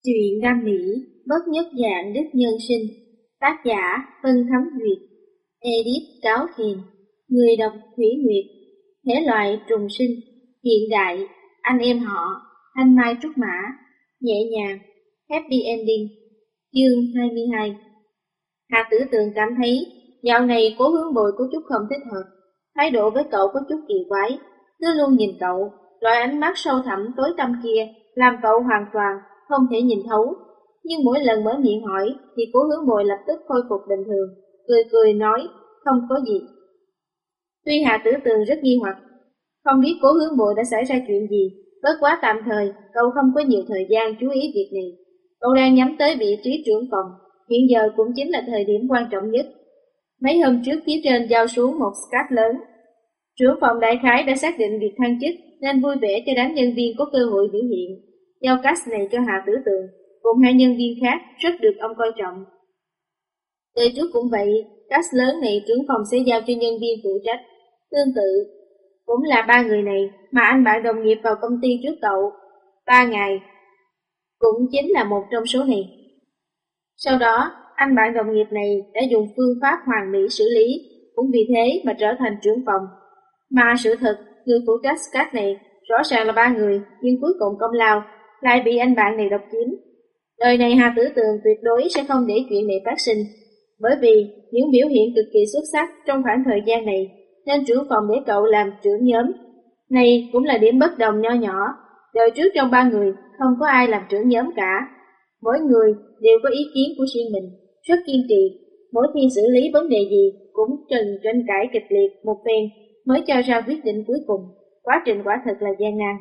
Truyện đam mỹ, bất nhất dạng đức nhân sinh. Tác giả Vân Thấm Duyệt. Edit Cáo Thiền. Người đọc Thủy Nguyệt. Thể loại trùng sinh. Hiện đại, anh em họ, thanh mai trúc mã. Nhẹ nhàng, happy ending. Chương 22. Hà Tử Tường cảm thấy dạo này Cố Hướng Bồi có chút không thích hợp. Thái độ với cậu có chút kỳ quái, cứ luôn nhìn cậu, loại ánh mắt sâu thẳm tối tăm kia làm cậu hoàn toàn không thể nhìn thấu. Nhưng mỗi lần mở miệng hỏi thì Cố Hướng Bồi lập tức khôi phục bình thường, cười cười nói không có gì. Tuy Hà Tử Tường rất nghi hoặc, không biết Cố Hướng Bồi đã xảy ra chuyện gì, bất quá tạm thời cậu không có nhiều thời gian chú ý việc này. Cậu đang nhắm tới vị trí trưởng phòng, hiện giờ cũng chính là thời điểm quan trọng nhất. Mấy hôm trước phía trên giao xuống một scat lớn. Trưởng phòng đại khái đã xác định việc thăng chức nên vui vẻ cho đám nhân viên có cơ hội biểu hiện. Giao cast này cho Hà Tử Tường cùng hai nhân viên khác rất được ông coi trọng. Đời trước cũng vậy, cast lớn này trưởng phòng sẽ giao cho nhân viên phụ trách. Tương tự, cũng là ba người này mà anh bạn đồng nghiệp vào công ty trước cậu 3 ngày, cũng chính là một trong số này. Sau đó, anh bạn đồng nghiệp này đã dùng phương pháp hoàn mỹ xử lý, cũng vì thế mà trở thành trưởng phòng. Mà sự thật, người phụ trách cast này rõ ràng là 3 người, nhưng cuối cùng công lao lại bị anh bạn này độc chiếm. Đời này Hà Tử Tường tuyệt đối sẽ không để chuyện này phát sinh, bởi vì những biểu hiện cực kỳ xuất sắc trong khoảng thời gian này, nên trưởng phòng để cậu làm trưởng nhóm. Này cũng là điểm bất đồng nho nhỏ, đời trước trong 3 người không có ai làm trưởng nhóm cả. Mỗi người đều có ý kiến của riêng mình, rất kiên trì, mỗi khi xử lý vấn đề gì cũng tranh cãi kịch liệt một phen mới cho ra quyết định cuối cùng. Quá trình quả thật là gian nan.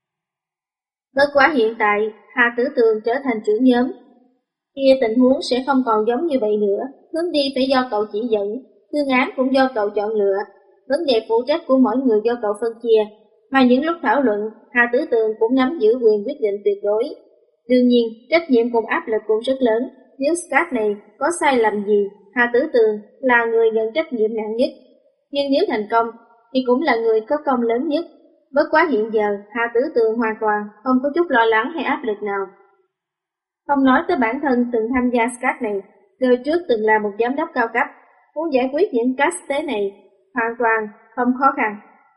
Bất quá hiện tại, Hà Tử Tường trở thành trưởng nhóm, kia tình huống sẽ không còn giống như vậy nữa. Hướng đi phải do cậu chỉ dẫn, phương án cũng do cậu chọn lựa, vấn đề phụ trách của mỗi người do cậu phân chia. Mà những lúc thảo luận, Hà Tử Tường cũng nắm giữ quyền quyết định tuyệt đối. Đương nhiên, trách nhiệm cùng áp lực cũng rất lớn. Nếu scat này có sai lầm gì, Hà Tử Tường là người nhận trách nhiệm nặng nhất. Nhưng nếu thành công, thì cũng là người có công lớn nhất. Bất quá hiện giờ, Hà Tử Tường hoàn toàn không có chút lo lắng hay áp lực nào. Không nói tới bản thân từng tham gia scat này, đời trước từng là một giám đốc cao cấp, muốn giải quyết những cast tế này hoàn toàn không khó khăn.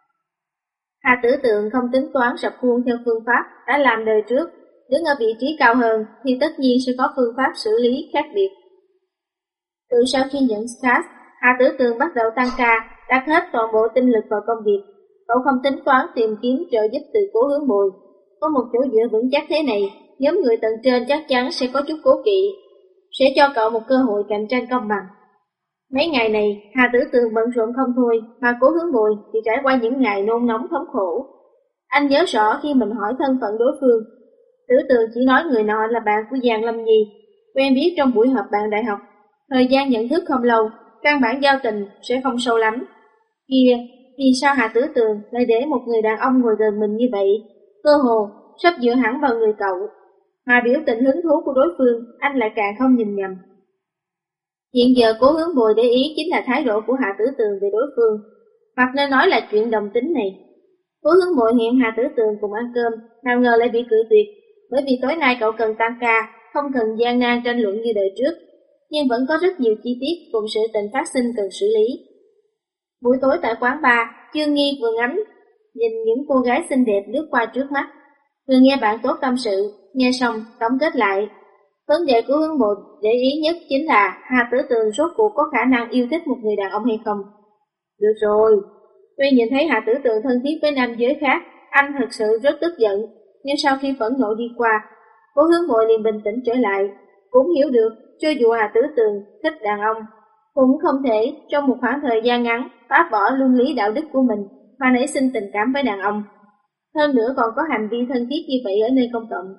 Hà Tử Tường không tính toán rập khuôn theo phương pháp đã làm đời trước, đứng ở vị trí cao hơn thì tất nhiên sẽ có phương pháp xử lý khác biệt. Từ sau khi nhận scat, Hà Tử Tường bắt đầu tăng ca, đặt hết toàn bộ tinh lực vào công việc. Cậu không tính toán tìm kiếm trợ giúp từ Cố Hướng Bồi. Có một chỗ dựa vững chắc thế này, nhóm người tầng trên chắc chắn sẽ có chút cố kỵ, sẽ cho cậu một cơ hội cạnh tranh công bằng. Mấy ngày này, Hà Tử Tường bận rộn không thôi, mà Cố Hướng Bồi thì trải qua những ngày nôn nóng thống khổ. Anh nhớ rõ khi mình hỏi thân phận đối phương, Tử Tường chỉ nói người nọ là bạn của Giang Lâm Nhi, quen biết trong buổi họp bạn đại học. Thời gian nhận thức không lâu, căn bản giao tình sẽ không sâu lắm. Kia, vì sao Hà Tử Tường lại để một người đàn ông ngồi gần mình như vậy, cơ hồ sắp dựa hẳn vào người cậu, mà biểu tình hứng thú của đối phương anh lại càng không nhìn nhầm. Hiện giờ Cố Hướng Bồi để ý chính là thái độ của Hà Tử Tường về đối phương, hoặc nên nói là chuyện đồng tính này. Cố Hướng Bồi hẹn Hà Tử Tường cùng ăn cơm, nào ngờ lại bị cự tuyệt, bởi vì tối nay cậu cần tăng ca, không cần gian nan tranh luận như đời trước, nhưng vẫn có rất nhiều chi tiết cùng sự tình phát sinh cần xử lý. Buổi tối tại quán bar, Chương Nghi vừa ngắm nhìn những cô gái xinh đẹp lướt qua trước mắt, vừa nghe bạn tốt tâm sự, nghe xong tổng kết lại. Vấn đề của Hướng Bồi để ý nhất chính là Hà Tử Tường rốt cuộc có khả năng yêu thích một người đàn ông hay không. Được rồi, tuy nhìn thấy Hà Tử Tường thân thiết với nam giới khác, anh thật sự rất tức giận, nhưng sau khi phẫn nộ đi qua, Cố Hướng Bồi liền bình tĩnh trở lại, cũng hiểu được cho dù Hà Tử Tường thích đàn ông, cũng không thể trong một khoảng thời gian ngắn phá bỏ luân lý đạo đức của mình mà nảy sinh tình cảm với đàn ông. Hơn nữa còn có hành vi thân thiết như vậy ở nơi công cộng.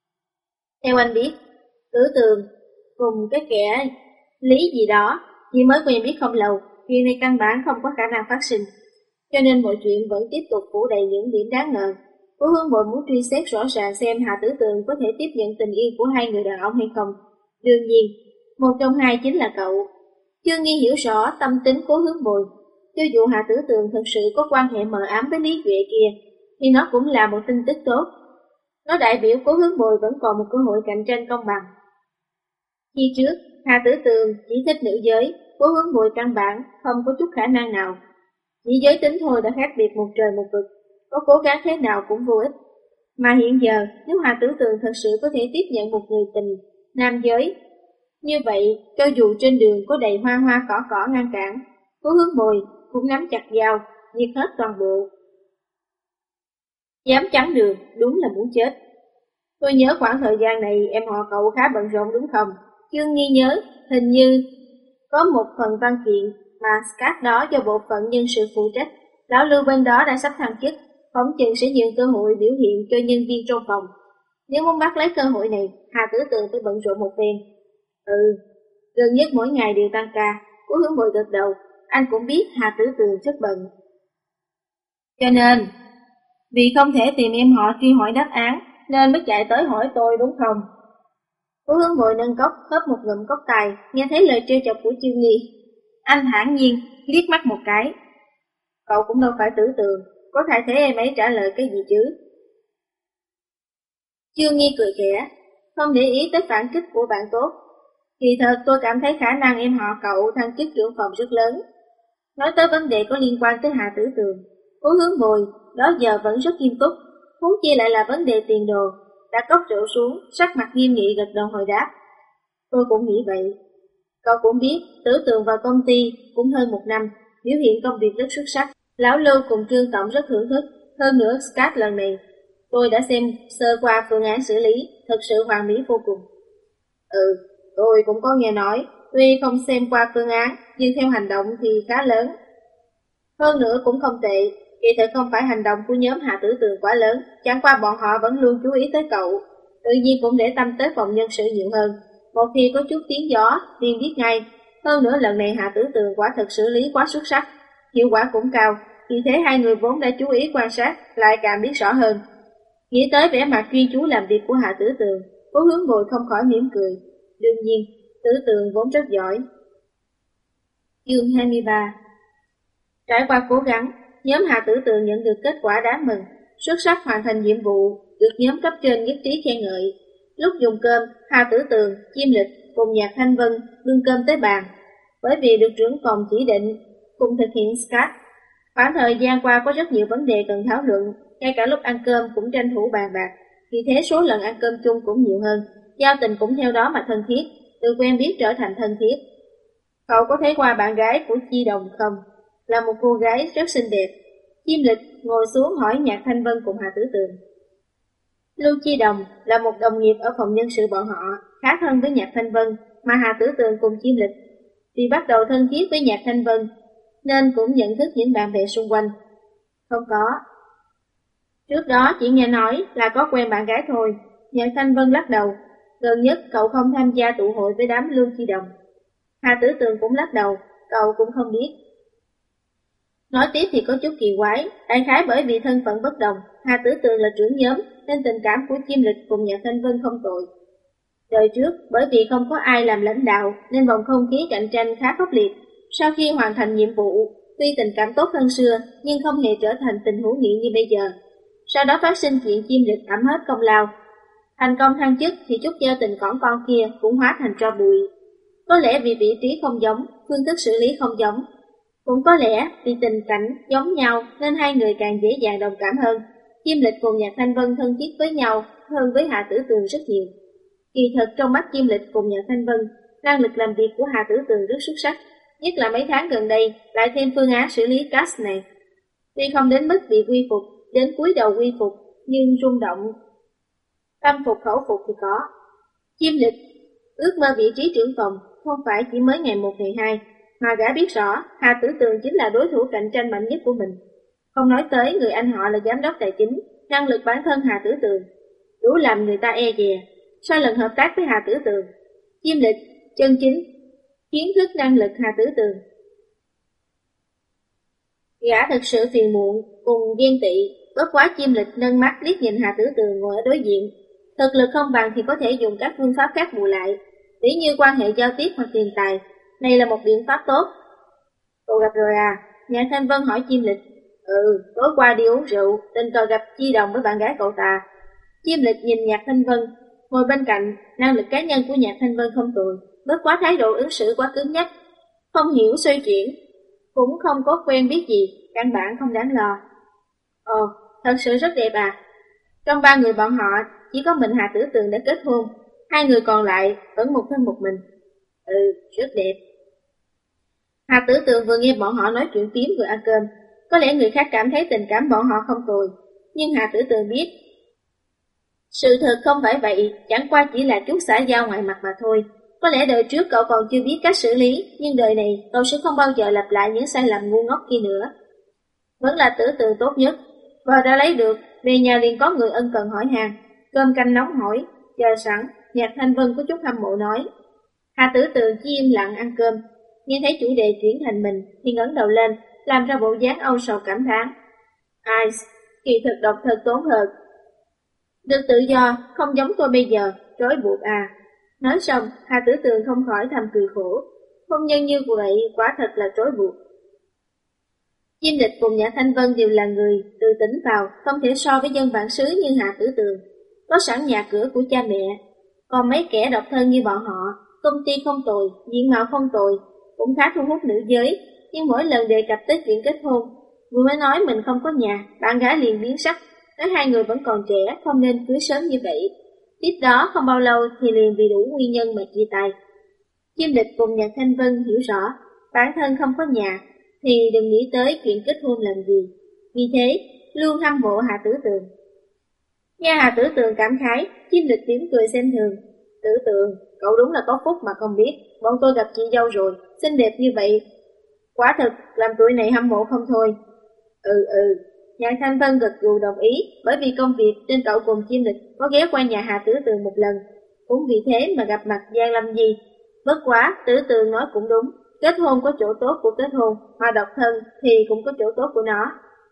Theo anh biết, Tử Tường cùng cái kẻ Lý gì đó chỉ mới quen biết không lâu, chuyện này căn bản không có khả năng phát sinh, cho nên mọi chuyện vẫn tiếp tục phủ đầy những điểm đáng ngờ. Cố Hướng Bồi muốn truy xét rõ ràng xem Hà Tử Tường có thể tiếp nhận tình yêu của hai người đàn ông hay không. Đương nhiên, một trong hai chính là cậu. Chương Nghi hiểu rõ tâm tính Cố Hướng Bồi, cho dù Hà Tử Tường thật sự có quan hệ mờ ám với Lý Duệ kia, thì nó cũng là một tin tức tốt. Nó đại biểu Cố Hướng Bồi vẫn còn một cơ hội cạnh tranh công bằng. Khi trước, Hà Tử Tường chỉ thích nữ giới, Cố Hướng Bồi căn bản không có chút khả năng nào. Chỉ giới tính thôi đã khác biệt một trời một vực, có cố gắng thế nào cũng vô ích. Mà hiện giờ, nếu Hà Tử Tường thật sự có thể tiếp nhận một người tình nam giới, như vậy, cho dù trên đường có đầy hoa hoa cỏ ngăn cản, Cố Hướng Bồi cũng nắm chặt dao, diệt hết toàn bộ. Dám chắn đường, đúng là muốn chết. Tôi nhớ khoảng thời gian này em họ cậu khá bận rộn đúng không? Chương Nghi nhớ, hình như có một phần văn kiện mà Scott đó do bộ phận nhân sự phụ trách. Lão Lưu bên đó đã sắp thăng chức, phỏng chừng sẽ nhường cơ hội biểu hiện cho nhân viên trong phòng. Nếu muốn bắt lấy cơ hội này, Hà Tử Tường phải bận rộn một phen. Gần nhất mỗi ngày đều tăng ca. Cố Hướng Bồi gật đầu, anh cũng biết Hà Tử Tường rất bận. Cho nên, vì không thể tìm em họ truy hỏi đáp án, nên mới chạy tới hỏi tôi đúng không? Cố Hướng Bồi nâng cốc, hớp một ngụm cốc tài, nghe thấy lời trêu chọc của Chương Nghi. Anh thản nhiên, liếc mắt một cái. Cậu cũng đâu phải Tử Tường, có thể thấy em ấy trả lời cái gì chứ? Chương Nghi cười khẽ, không để ý tới phản kích của bạn tốt. Kỳ thật tôi cảm thấy khả năng em họ cậu thăng chức trưởng phòng rất lớn. Nói tới vấn đề có liên quan tới Hà Tử Tường, Cố Hướng Bồi đó giờ vẫn rất nghiêm túc, huống chi lại là vấn đề tiền đồ. Đã cốc rượu xuống, sắc mặt nghiêm nghị gật đầu hồi đáp. Tôi cũng nghĩ vậy. Cậu cũng biết, Tử Tường vào công ty cũng hơn 1 năm, biểu hiện công việc rất xuất sắc. Lão Lưu cùng Trương Tổng rất thưởng thức. Hơn nữa, Scott lần này, tôi đã xem sơ qua phương án xử lý, thật sự hoàn mỹ vô cùng. Tôi cũng có nghe nói, tuy không xem qua phương án, nhưng theo hành động thì khá lớn. Hơn nữa cũng không tệ, kỳ thực không phải hành động của nhóm Hà Tử Tường quá lớn, chẳng qua bọn họ vẫn luôn chú ý tới cậu, tự nhiên cũng để tâm tới phòng nhân sự nhiều hơn. Một khi có chút tiếng gió, liền biết ngay. Hơn nữa lần này Hà Tử Tường quả thật xử lý quá xuất sắc, hiệu quả cũng cao, vì thế hai người vốn đã chú ý quan sát, lại càng biết rõ hơn. Nghĩ tới vẻ mặt chuyên chú làm việc của Hà Tử Tường, Cố Hướng Bồi không khỏi mỉm cười. Đương nhiên, Tử Tường vốn rất giỏi. Chương 23. Trải qua cố gắng, nhóm Hà Tử Tường nhận được kết quả đáng mừng, xuất sắc hoàn thành nhiệm vụ, được nhóm cấp trên nhất trí khen ngợi. Lúc dùng cơm, Hà Tử Tường, Chiêm Lịch cùng Nhạc Thanh Vân bưng cơm tới bàn, bởi vì được trưởng phòng chỉ định cùng thực hiện Scott. Khoảng thời gian qua có rất nhiều vấn đề cần thảo luận, ngay cả lúc ăn cơm cũng tranh thủ bàn bạc, vì thế số lần ăn cơm chung cũng nhiều hơn, giao tình cũng theo đó mà thân thiết, từ quen biết trở thành thân thiết. Cậu có thấy qua bạn gái của Chi Đồng không? Là một cô gái rất xinh đẹp. Chiêm Lịch ngồi xuống hỏi Nhạc Thanh Vân cùng Hà Tử Tường. Lưu Chi Đồng là một đồng nghiệp ở phòng nhân sự bọn họ, khá thân với Nhạc Thanh Vân, mà Hà Tử Tường cùng Chiêm Lịch vì bắt đầu thân thiết với Nhạc Thanh Vân, nên cũng nhận thức những bạn bè xung quanh. Không có. Trước đó chỉ nghe nói là có quen bạn gái thôi. Nhạc Thanh Vân lắc đầu. Gần nhất cậu không tham gia tụ hội với đám Lưu Chi Đồng. Hà Tử Tường cũng lắc đầu, cậu cũng không biết. Nói tiếp thì có chút kỳ quái, đại khái bởi vì thân phận bất đồng, Hà Tử Tường là trưởng nhóm, nên tình cảm của Chiêm Lịch cùng Nhạc Thanh Vân không tồi. Đời trước, bởi vì không có ai làm lãnh đạo, nên vòng không khí cạnh tranh khá khốc liệt. Sau khi hoàn thành nhiệm vụ, tuy tình cảm tốt hơn xưa, nhưng không hề trở thành tình hữu nghị như bây giờ. Sau đó phát sinh chuyện Chiêm Lịch ẵm hết công lao. Thành công thăng chức thì chút giao tình cỏn con kia cũng hóa thành tro bụi. Có lẽ vì vị trí không giống, phương thức xử lý không giống. Cũng có lẽ vì tình cảnh giống nhau nên hai người càng dễ dàng đồng cảm hơn. Chiêm Lịch cùng Nhạc Thanh Vân thân thiết với nhau hơn với Hà Tử Tường rất nhiều. Kỳ thật trong mắt Chiêm Lịch cùng Nhạc Thanh Vân, năng lực làm việc của Hà Tử Tường rất xuất sắc, nhất là mấy tháng gần đây lại thêm phương án xử lý cast này. Tuy không đến mức bị quy phục, đến cúi đầu quy phục, nhưng rung động, tâm phục khẩu phục thì có. Chiêm Lịch ước mơ vị trí trưởng phòng không phải chỉ mới ngày 1 ngày 2, mà gã biết rõ Hà Tử Tường chính là đối thủ cạnh tranh mạnh nhất của mình. Không nói tới người anh họ là giám đốc tài chính, năng lực bản thân Hà Tử Tường đủ làm người ta e dè. Sau lần hợp tác với Hà Tử Tường, Chiêm Lịch chân chính kiến thức năng lực Hà Tử Tường. Gã thực sự phiền muộn cùng ghen tị, bất quá Chiêm Lịch nâng mắt liếc nhìn Hà Tử Tường ngồi ở đối diện. Thực lực không bằng thì có thể dùng các phương pháp khác bù lại, tỉ như quan hệ giao tiếp hoặc tiền tài. Này là một biện pháp tốt. Cậu gặp rồi à? Nhạc Thanh Vân hỏi Chiêm Lịch. Tối qua đi uống rượu, tình cờ gặp Chi Đồng với bạn gái cậu ta. Chiêm Lịch nhìn Nhạc Thanh Vân, ngồi bên cạnh, năng lực cá nhân của Nhạc Thanh Vân không tồi, bất quá thái độ ứng xử quá cứng nhắc, không hiểu xoay chuyển, cũng không có quen biết gì, căn bản không đáng lo. Ồ, thật sự rất đẹp à. Trong ba người bọn họ, chỉ có mình Hà Tử Tường đã kết hôn, hai người còn lại vẫn một thân một mình. Ừ, rất đẹp. Hà Tử Tường vừa nghe bọn họ nói chuyện phím vừa ăn cơm, có lẽ người khác cảm thấy tình cảm bọn họ không tồi, nhưng Hà Tử Tường biết sự thật không phải vậy, chẳng qua chỉ là chút xã giao ngoài mặt mà thôi. Có lẽ đời trước cậu còn chưa biết cách xử lý, nhưng đời này cậu sẽ không bao giờ lặp lại những sai lầm ngu ngốc kia nữa. Vẫn là Tử Tường tốt nhất, vợ đã lấy được, về nhà liền có người ân cần hỏi hàng, cơm canh nóng hổi, chờ sẵn. Nhạc Thanh Vân có chút hâm mộ nói. Hà Tử Tường chỉ im lặng ăn cơm, nghe thấy chủ đề chuyển thành mình thì ngẩng đầu lên, làm ra bộ dáng âu sầu cảm thán. Ai, kỳ thực độc thật tốn hơn. Được tự do, không giống tôi bây giờ, trói buộc à. Nói xong, Hà Tử Tường không khỏi thầm cười khổ. Hôn nhân như vậy quả thật là trói buộc. Diêm Lịch cùng Nhã Thanh Vân đều là người từ tỉnh vào, không thể so với dân bản xứ như Hà Tử Tường. Có sẵn nhà cửa của cha mẹ, còn mấy kẻ độc thân như bọn họ, công ty không tồi, diện mạo không tồi, cũng khá thu hút nữ giới, nhưng mỗi lần đề cập tới chuyện kết hôn, vừa mới nói mình không có nhà, bạn gái liền biến sắc, nói hai người vẫn còn trẻ, không nên cưới sớm như vậy. Tiếp đó không bao lâu thì liền vì đủ nguyên nhân mà chia tay. Diêm Lịch cùng Nhạc Thanh Vân hiểu rõ, bản thân không có nhà, thì đừng nghĩ tới chuyện kết hôn làm gì. Vì thế, luôn hâm mộ Hà Tử Tường. Nghe Hà Tử Tường cảm khái, Diêm Lịch tiếng cười xem thường. Tử Tường, cậu đúng là có phúc mà không biết, bọn tôi gặp chị dâu rồi, xinh đẹp như vậy. Quả thực, làm tuổi này hâm mộ không thôi. Nhạc Thanh Vân gật gù đồng ý, bởi vì công việc nên cậu cùng Diêm Lịch có ghé qua nhà Hà Tử Tường một lần. Cũng vì thế mà gặp mặt Giang Lâm Nhi. Bất quá, Tử Tường nói cũng đúng, kết hôn có chỗ tốt của kết hôn, mà độc thân thì cũng có chỗ tốt của nó.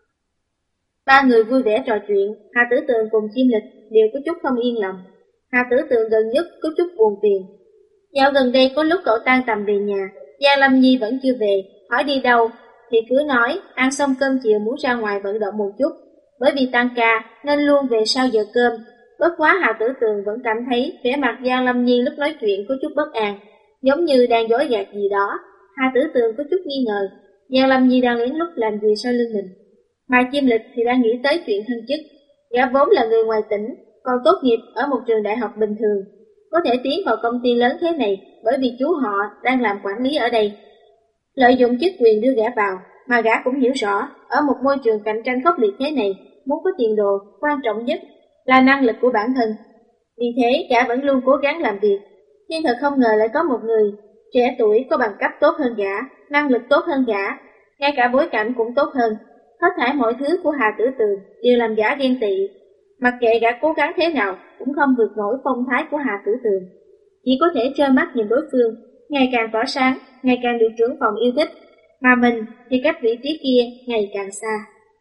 Ba người vui vẻ trò chuyện, Hà Tử Tường cùng Diêm Lịch đều có chút không yên lòng. Hà Tử Tường gần nhất có chút buồn phiền. Dạo gần đây có lúc cậu tan tầm về nhà, Giang Lâm Nhi vẫn chưa về, hỏi đi đâu, thì cứ nói ăn xong cơm chiều muốn ra ngoài vận động một chút, bởi vì tăng ca nên luôn về sau giờ cơm. Bất quá Hà Tử Tường vẫn cảm thấy vẻ mặt Giang Lâm Nhi lúc nói chuyện có chút bất an, giống như đang dối gạt gì đó. Hà Tử Tường có chút nghi ngờ, Giang Lâm Nhi đang lén lút làm gì sau lưng mình. Mà Diêm Lịch thì đang nghĩ tới chuyện thân chức, gã vốn là người ngoài tỉnh, còn tốt nghiệp ở một trường đại học bình thường, có thể tiến vào công ty lớn thế này bởi vì chú họ đang làm quản lý ở đây. Lợi dụng chức quyền đưa gã vào, mà gã cũng hiểu rõ, ở một môi trường cạnh tranh khốc liệt thế này, muốn có tiền đồ, quan trọng nhất là năng lực của bản thân. Vì thế gã vẫn luôn cố gắng làm việc, nhưng thật không ngờ lại có một người trẻ tuổi có bằng cấp tốt hơn gã, năng lực tốt hơn gã, ngay cả bối cảnh cũng tốt hơn. Hết thảy mọi thứ của Hà Tử Tường đều làm gã ghen tị. Mặc kệ gã cố gắng thế nào cũng không vượt nổi phong thái của Hà Tử Tường, chỉ có thể trơ mắt nhìn đối phương ngày càng tỏa sáng, ngày càng được trưởng phòng yêu thích, mà mình thì cách vị trí kia ngày càng xa.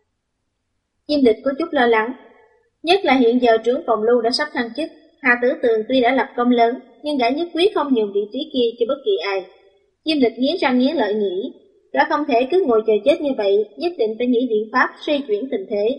Diêm Lịch có chút lo lắng, nhất là hiện giờ trưởng phòng Lưu đã sắp thăng chức. Hà Tử Tường tuy đã lập công lớn, nhưng gã nhất quyết không nhường vị trí kia cho bất kỳ ai. Diêm Lịch nghiến răng nghiến lợi nghĩ, gã không thể cứ ngồi chờ chết như vậy, nhất định phải nghĩ biện pháp xoay chuyển tình thế.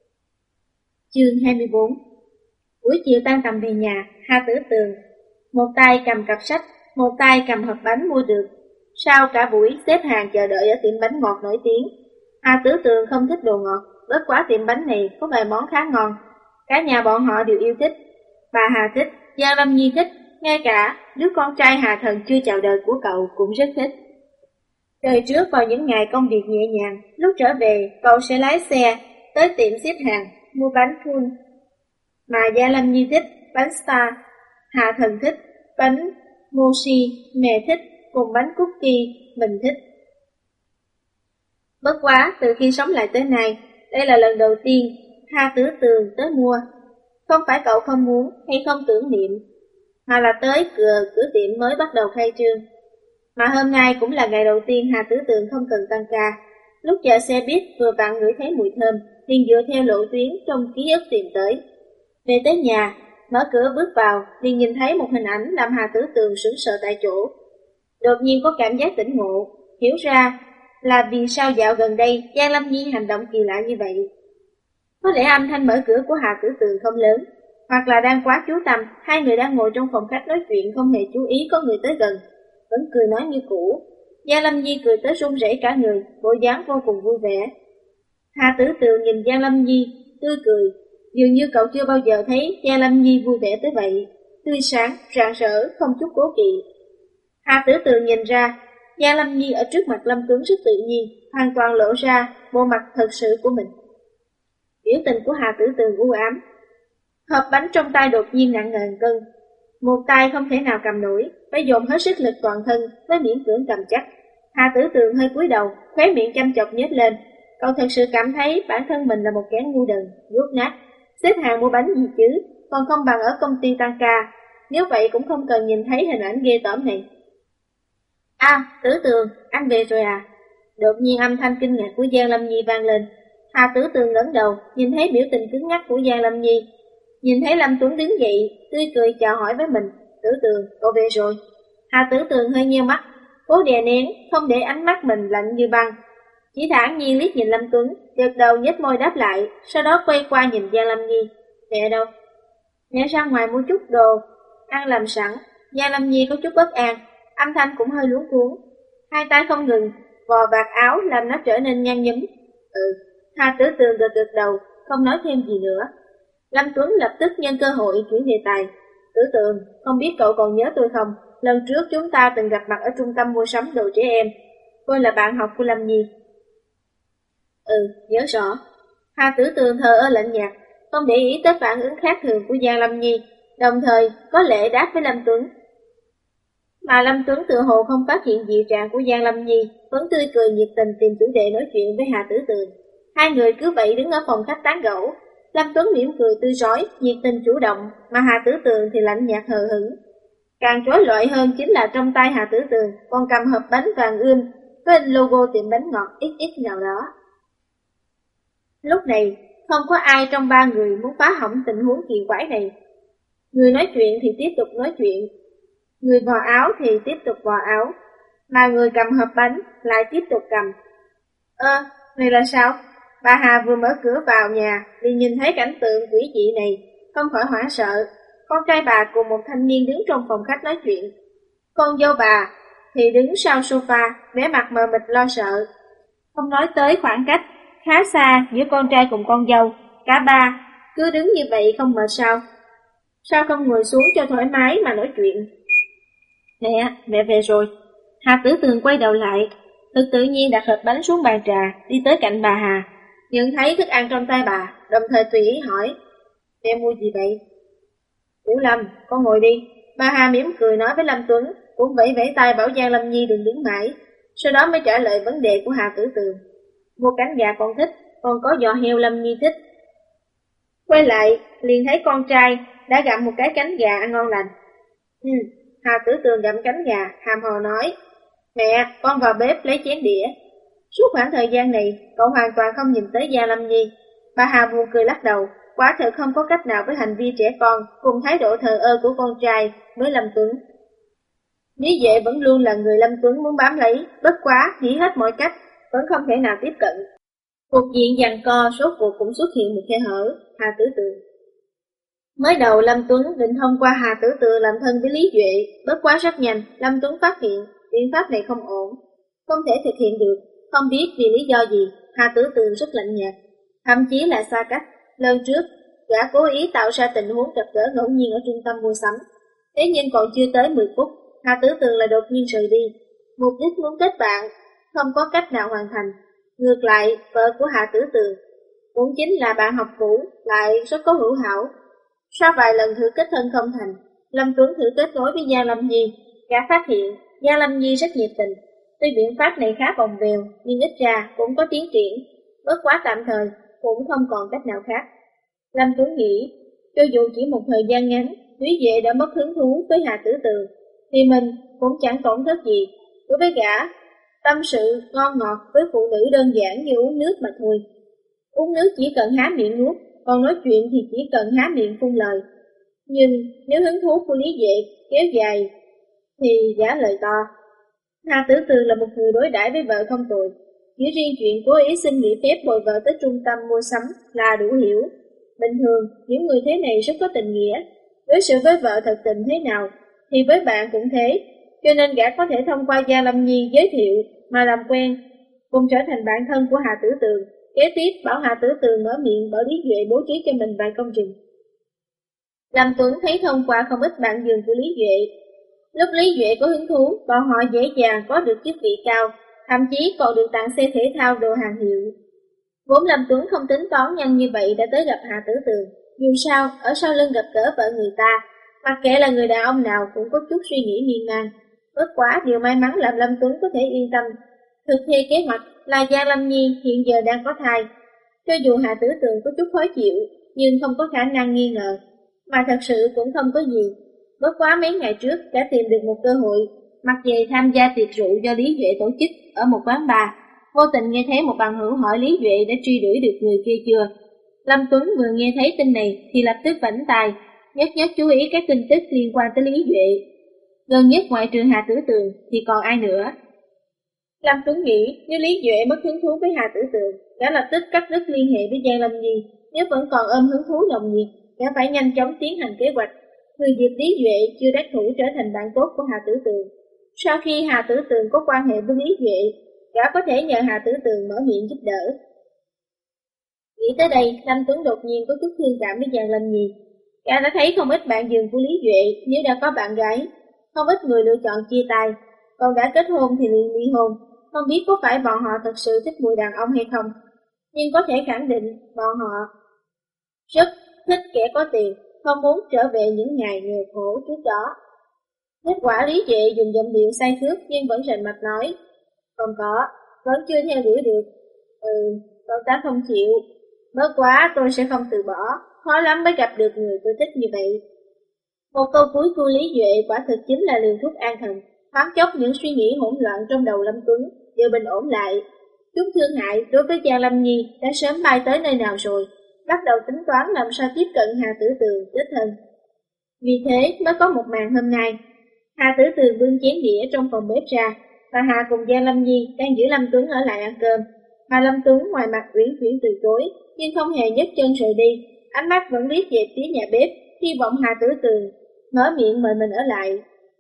Chương 24. Buổi chiều tan tầm về nhà, Hà Tử Tường một tay cầm cặp sách, một tay cầm hộp bánh mua được. Sau cả buổi xếp hàng chờ đợi ở tiệm bánh ngọt nổi tiếng, Hà Tử Tường không thích đồ ngọt, bất quá tiệm bánh này có vài món khá ngon, cả nhà bọn họ đều yêu thích. Bà Hà thích, Giang Lâm Nhi thích, ngay cả đứa con trai Hà Thần chưa chào đời của cậu cũng rất thích. Đời trước vào những ngày công việc nhẹ nhàng, lúc trở về cậu sẽ lái xe tới tiệm xếp hàng mua bánh full, mà Giang Lâm Nhi thích bánh Star, Hà Thần thích bánh Mochi, mẹ thích, cùng bánh cookie mình thích. Bất quá từ khi sống lại tới nay, đây là lần đầu tiên Hà Tử Tường tới mua. Không phải cậu không muốn hay không tưởng niệm, mà là tới cửa tiệm mới bắt đầu khai trương. Mà hôm nay cũng là ngày đầu tiên Hà Tử Tường không cần tăng ca. Lúc chờ xe buýt vừa vặn ngửi thấy mùi thơm, liền dựa theo lộ tuyến trong ký ức tìm tới. Về tới nhà, mở cửa bước vào, liền nhìn thấy một hình ảnh làm Hà Tử Tường sững sờ tại chỗ. Đột nhiên có cảm giác tỉnh ngộ, hiểu ra là vì sao dạo gần đây Giang Lâm Nhi hành động kỳ lạ như vậy. Có lẽ âm thanh mở cửa của Hà Tử Tường không lớn, hoặc là đang quá chú tâm, hai người đang ngồi trong phòng khách nói chuyện không hề chú ý có người tới gần, vẫn cười nói như cũ. Giang Lâm Nhi cười tới run rẩy cả người, bộ dáng vô cùng vui vẻ. Hà Tử Tường nhìn Giang Lâm Nhi, tươi cười, dường như cậu chưa bao giờ thấy Giang Lâm Nhi vui vẻ tới vậy, tươi sáng, rạng rỡ, không chút cố kỵ. Hà Tử Tường nhìn ra, Giang Lâm Nhi ở trước mặt Lâm Tuấn rất tự nhiên, hoàn toàn lộ ra bộ mặt thật sự của mình. Biểu tình của Hà Tử Tường u ám. Hộp bánh trong tay đột nhiên nặng ngàn cân, một tay không thể nào cầm nổi, phải dồn hết sức lực toàn thân mới miễn cưỡng cầm chắc. Hà Tử Tường hơi cúi đầu, khóe miệng chăm chọc nhếch lên. Cậu thật sự cảm thấy bản thân mình là một kẻ ngu đần, dốt nát. Xếp hàng mua bánh gì chứ, còn không bằng ở công ty tăng ca. Nếu vậy cũng không cần nhìn thấy hình ảnh ghê tởm này. À, Tử Tường, anh về rồi à? Đột nhiên âm thanh kinh ngạc của Giang Lâm Nhi vang lên. Hà Tử Tường ngẩng đầu, nhìn thấy biểu tình cứng nhắc của Giang Lâm Nhi. Nhìn thấy Lâm Tuấn đứng dậy, tươi cười chào hỏi với mình. Tử Tường, cậu về rồi. Hà Tử Tường hơi nheo mắt, cố đè nén, không để ánh mắt mình lạnh như băng. Chỉ thản nhiên liếc nhìn Lâm Tuấn, gật đầu nhếch môi đáp lại, sau đó quay qua nhìn Giang Lâm Nhi. Mẹ đâu? Mẹ ra ngoài mua chút đồ, ăn làm sẵn. Giang Lâm Nhi có chút bất an, âm thanh cũng hơi luống cuống. Hai tay không ngừng, vò vạt áo làm nó trở nên nhăn nhúm. Hà Tử Tường gật đầu, không nói thêm gì nữa. Lâm Tuấn lập tức nhân cơ hội chuyển đề tài. Tử Tường, không biết cậu còn nhớ tôi không? Lần trước chúng ta từng gặp mặt ở trung tâm mua sắm đồ trẻ em. Tôi là bạn học của Lâm Nhi. Nhớ rõ. Hà Tử Tường thờ ơ lạnh nhạt, không để ý tới phản ứng khác thường của Giang Lâm Nhi, đồng thời có lễ đáp với Lâm Tuấn. Mà Lâm Tuấn tự hồ không phát hiện dị trạng của Giang Lâm Nhi, vẫn tươi cười nhiệt tình tìm chủ đề nói chuyện với Hà Tử Tường. Hai người cứ vậy đứng ở phòng khách tán gẫu. Lâm Tuấn mỉm cười tươi rói, nhiệt tình chủ động, mà Hà Tử Tường thì lạnh nhạt hờ hững. Càng chói lọi hơn chính là trong tay Hà Tử Tường còn cầm hộp bánh vàng ươm với logo tiệm bánh ngọt XX nào đó. Lúc này, không có ai trong ba người muốn phá hỏng tình huống kỳ quái này. Người nói chuyện thì tiếp tục nói chuyện, người vò áo thì tiếp tục vò áo, mà người cầm hộp bánh lại tiếp tục cầm. Này là sao? Bà Hà vừa mở cửa vào nhà thì nhìn thấy cảnh tượng quỷ dị này, không khỏi hoảng sợ. Con trai bà cùng một thanh niên đứng trong phòng khách nói chuyện. Con dâu bà thì đứng sau sofa, vẻ mặt mờ mịt lo sợ. Không nói tới khoảng cách khá xa giữa con trai cùng con dâu, cả ba cứ đứng như vậy không mệt sao? Sao không ngồi xuống cho thoải mái mà nói chuyện? Mẹ về rồi. Hà Tử Tường quay đầu lại, thực tự nhiên đặt hộp bánh xuống bàn trà, đi tới cạnh bà Hà, nhận thấy thức ăn trong tay bà, đồng thời tùy ý hỏi, mẹ mua gì vậy? Tiểu Lâm, con ngồi đi. Bà Hà mỉm cười nói với Lâm Tuấn, cũng vẫy vẫy tay bảo Giang Lâm Nhi đừng đứng mãi, sau đó mới trả lời vấn đề của Hà Tử Tường. Mua cánh gà con thích, còn có giò heo Lâm Nhi thích. Quay lại, liền thấy con trai đã gặm một cái cánh gà ăn ngon lành. Hà Tử Tường gặm cánh gà, hàm hồ nói, mẹ, con vào bếp lấy chén đĩa. Suốt khoảng thời gian này, cậu hoàn toàn không nhìn tới Giang Lâm Nhi. Bà Hà buồn cười lắc đầu, quả thật không có cách nào với hành vi trẻ con cùng thái độ thờ ơ của con trai với Lâm Tuấn. Lý Vệ vẫn luôn là người Lâm Tuấn muốn bám lấy, bất quá nghĩ hết mọi cách, vẫn không thể nào tiếp cận. Cuộc diện giằng co số cuộc cũng xuất hiện một khe hở. Hà Tử Tường. Mới đầu Lâm Tuấn định thông qua Hà Tử Tường làm thân với Lý Duệ, bất quá rất nhanh, Lâm Tuấn phát hiện biện pháp này không ổn, không thể thực hiện được. Không biết vì lý do gì, Hà Tử Tường rất lạnh nhạt, thậm chí là xa cách. Lần trước, gã cố ý tạo ra tình huống gặp gỡ ngẫu nhiên ở trung tâm mua sắm. Thế nhưng còn chưa tới 10 phút, Hà Tử Tường lại đột nhiên rời đi. Mục đích muốn kết bạn, không có cách nào hoàn thành. Ngược lại, vợ của Hà Tử Tường cũng chính là bạn học cũ, lại rất có hữu hảo. Sau vài lần thử kết thân không thành, Lâm Tuấn thử kết nối với Giang Lâm Nhi. Gã phát hiện Giang Lâm Nhi rất nhiệt tình. Tuy biện pháp này khá vòng vèo, nhưng ít ra cũng có tiến triển. Bất quá tạm thời, cũng không còn cách nào khác. Lâm Tuấn nghĩ, cho dù chỉ một thời gian ngắn, Lý Vệ đã mất hứng thú với Hà Tử Tường, thì mình cũng chẳng tổn thất gì. Đối với gã, tâm sự ngon ngọt với phụ nữ đơn giản như uống nước mà thôi. Uống nước chỉ cần há miệng nuốt, còn nói chuyện thì chỉ cần há miệng phun lời. Nhưng nếu hứng thú của Lý Vệ kéo dài, thì gã lời to. Hà Tử Tường là một người đối đãi với vợ không tồi. Chỉ riêng chuyện cố ý xin nghỉ phép bồi vợ tới trung tâm mua sắm là đủ hiểu. Bình thường, những người thế này rất có tình nghĩa, đối xử với vợ thật tình thế nào, thì với bạn cũng thế, cho nên gã có thể thông qua Gia Lâm Nhi giới thiệu mà làm quen, cùng trở thành bạn thân của Hà Tử Tường. Kế tiếp bảo Hà Tử Tường mở miệng bảo Lý Duệ bố trí cho mình vài công trình. Lâm Tuấn thấy thông qua không ít bạn giường của Lý Duệ. Lúc Lý Duệ có hứng thú, bọn họ dễ dàng có được chức vị cao, thậm chí còn được tặng xe thể thao đồ hàng hiệu. Vốn Lâm Tuấn không tính toán nhanh như vậy đã tới gặp Hà Tử Tường. Dù sao, ở sau lưng gặp gỡ vợ người ta, mặc kệ là người đàn ông nào cũng có chút suy nghĩ miên man. Bất quá điều may mắn làm Lâm Tuấn có thể yên tâm. Thực thi kế hoạch là Giang Lâm Nhi hiện giờ đang có thai. Cho dù Hà Tử Tường có chút khó chịu, nhưng không có khả năng nghi ngờ, mà thật sự cũng không có gì. Bất quá mấy ngày trước đã tìm được một cơ hội, mặc về tham gia tiệc rượu do Lý Duệ tổ chức ở một quán bar. Vô tình nghe thấy một bằng hữu hỏi Lý Duệ đã truy đuổi được người kia chưa. Lâm Tuấn vừa nghe thấy tin này thì lập tức vảnh tai, nhất chú ý các tin tức liên quan tới Lý Duệ. Gần nhất ngoại trừ Hà Tử Tường thì còn ai nữa? Lâm Tuấn nghĩ nếu Lý Duệ mất hứng thú với Hà Tử Tường, đã lập tức cắt đứt liên hệ với Giang Lâm Nhi. Nếu vẫn còn ôm hứng thú nồng nhiệt, đã phải nhanh chóng tiến hành kế hoạch. Người dịp Lý Duệ chưa đắc thủ trở thành bạn tốt của Hà Tử Tường. Sau khi Hà Tử Tường có quan hệ với Lý Duệ, gã có thể nhờ Hà Tử Tường mở miệng giúp đỡ. Nghĩ tới đây, Lâm Tuấn đột nhiên có chút thương cảm với Giang Lâm Nhi. Gã đã thấy không ít bạn giường của Lý Duệ nếu đã có bạn gái, không ít người lựa chọn chia tay, còn đã kết hôn thì liền ly hôn. Không biết có phải bọn họ thật sự thích mùi đàn ông hay không, nhưng có thể khẳng định bọn họ rất thích kẻ có tiền, không muốn trở về những ngày nghèo khổ trước đó. Kết quả Lý Duệ dùng giọng điệu say khướt nhưng vẫn rành mạch nói, không có, vẫn chưa theo đuổi được. Con ta không chịu. Bất quá tôi sẽ không từ bỏ, khó lắm mới gặp được người tôi thích như vậy. Một câu cuối của Lý Duệ quả thực chính là liều thuốc an thần, thoáng chốc những suy nghĩ hỗn loạn trong đầu Lâm Tuấn đều bình ổn lại. Chút thương hại đối với Giang Lâm Nhi đã sớm bay tới nơi nào rồi, bắt đầu tính toán làm sao tiếp cận Hà Tử Tường kết thân. Vì thế mới có một màn hôm nay. Hà Tử Tường bưng chén đĩa trong phòng bếp ra, và Hà cùng Giang Lâm Nhi đang giữ Lâm Tuấn ở lại ăn cơm. Mà Lâm Tuấn ngoài mặt uyển chuyển từ chối, nhưng không hề nhấc chân rời đi, ánh mắt vẫn liếc về phía nhà bếp, hy vọng Hà Tử Tường mở miệng mời mình ở lại.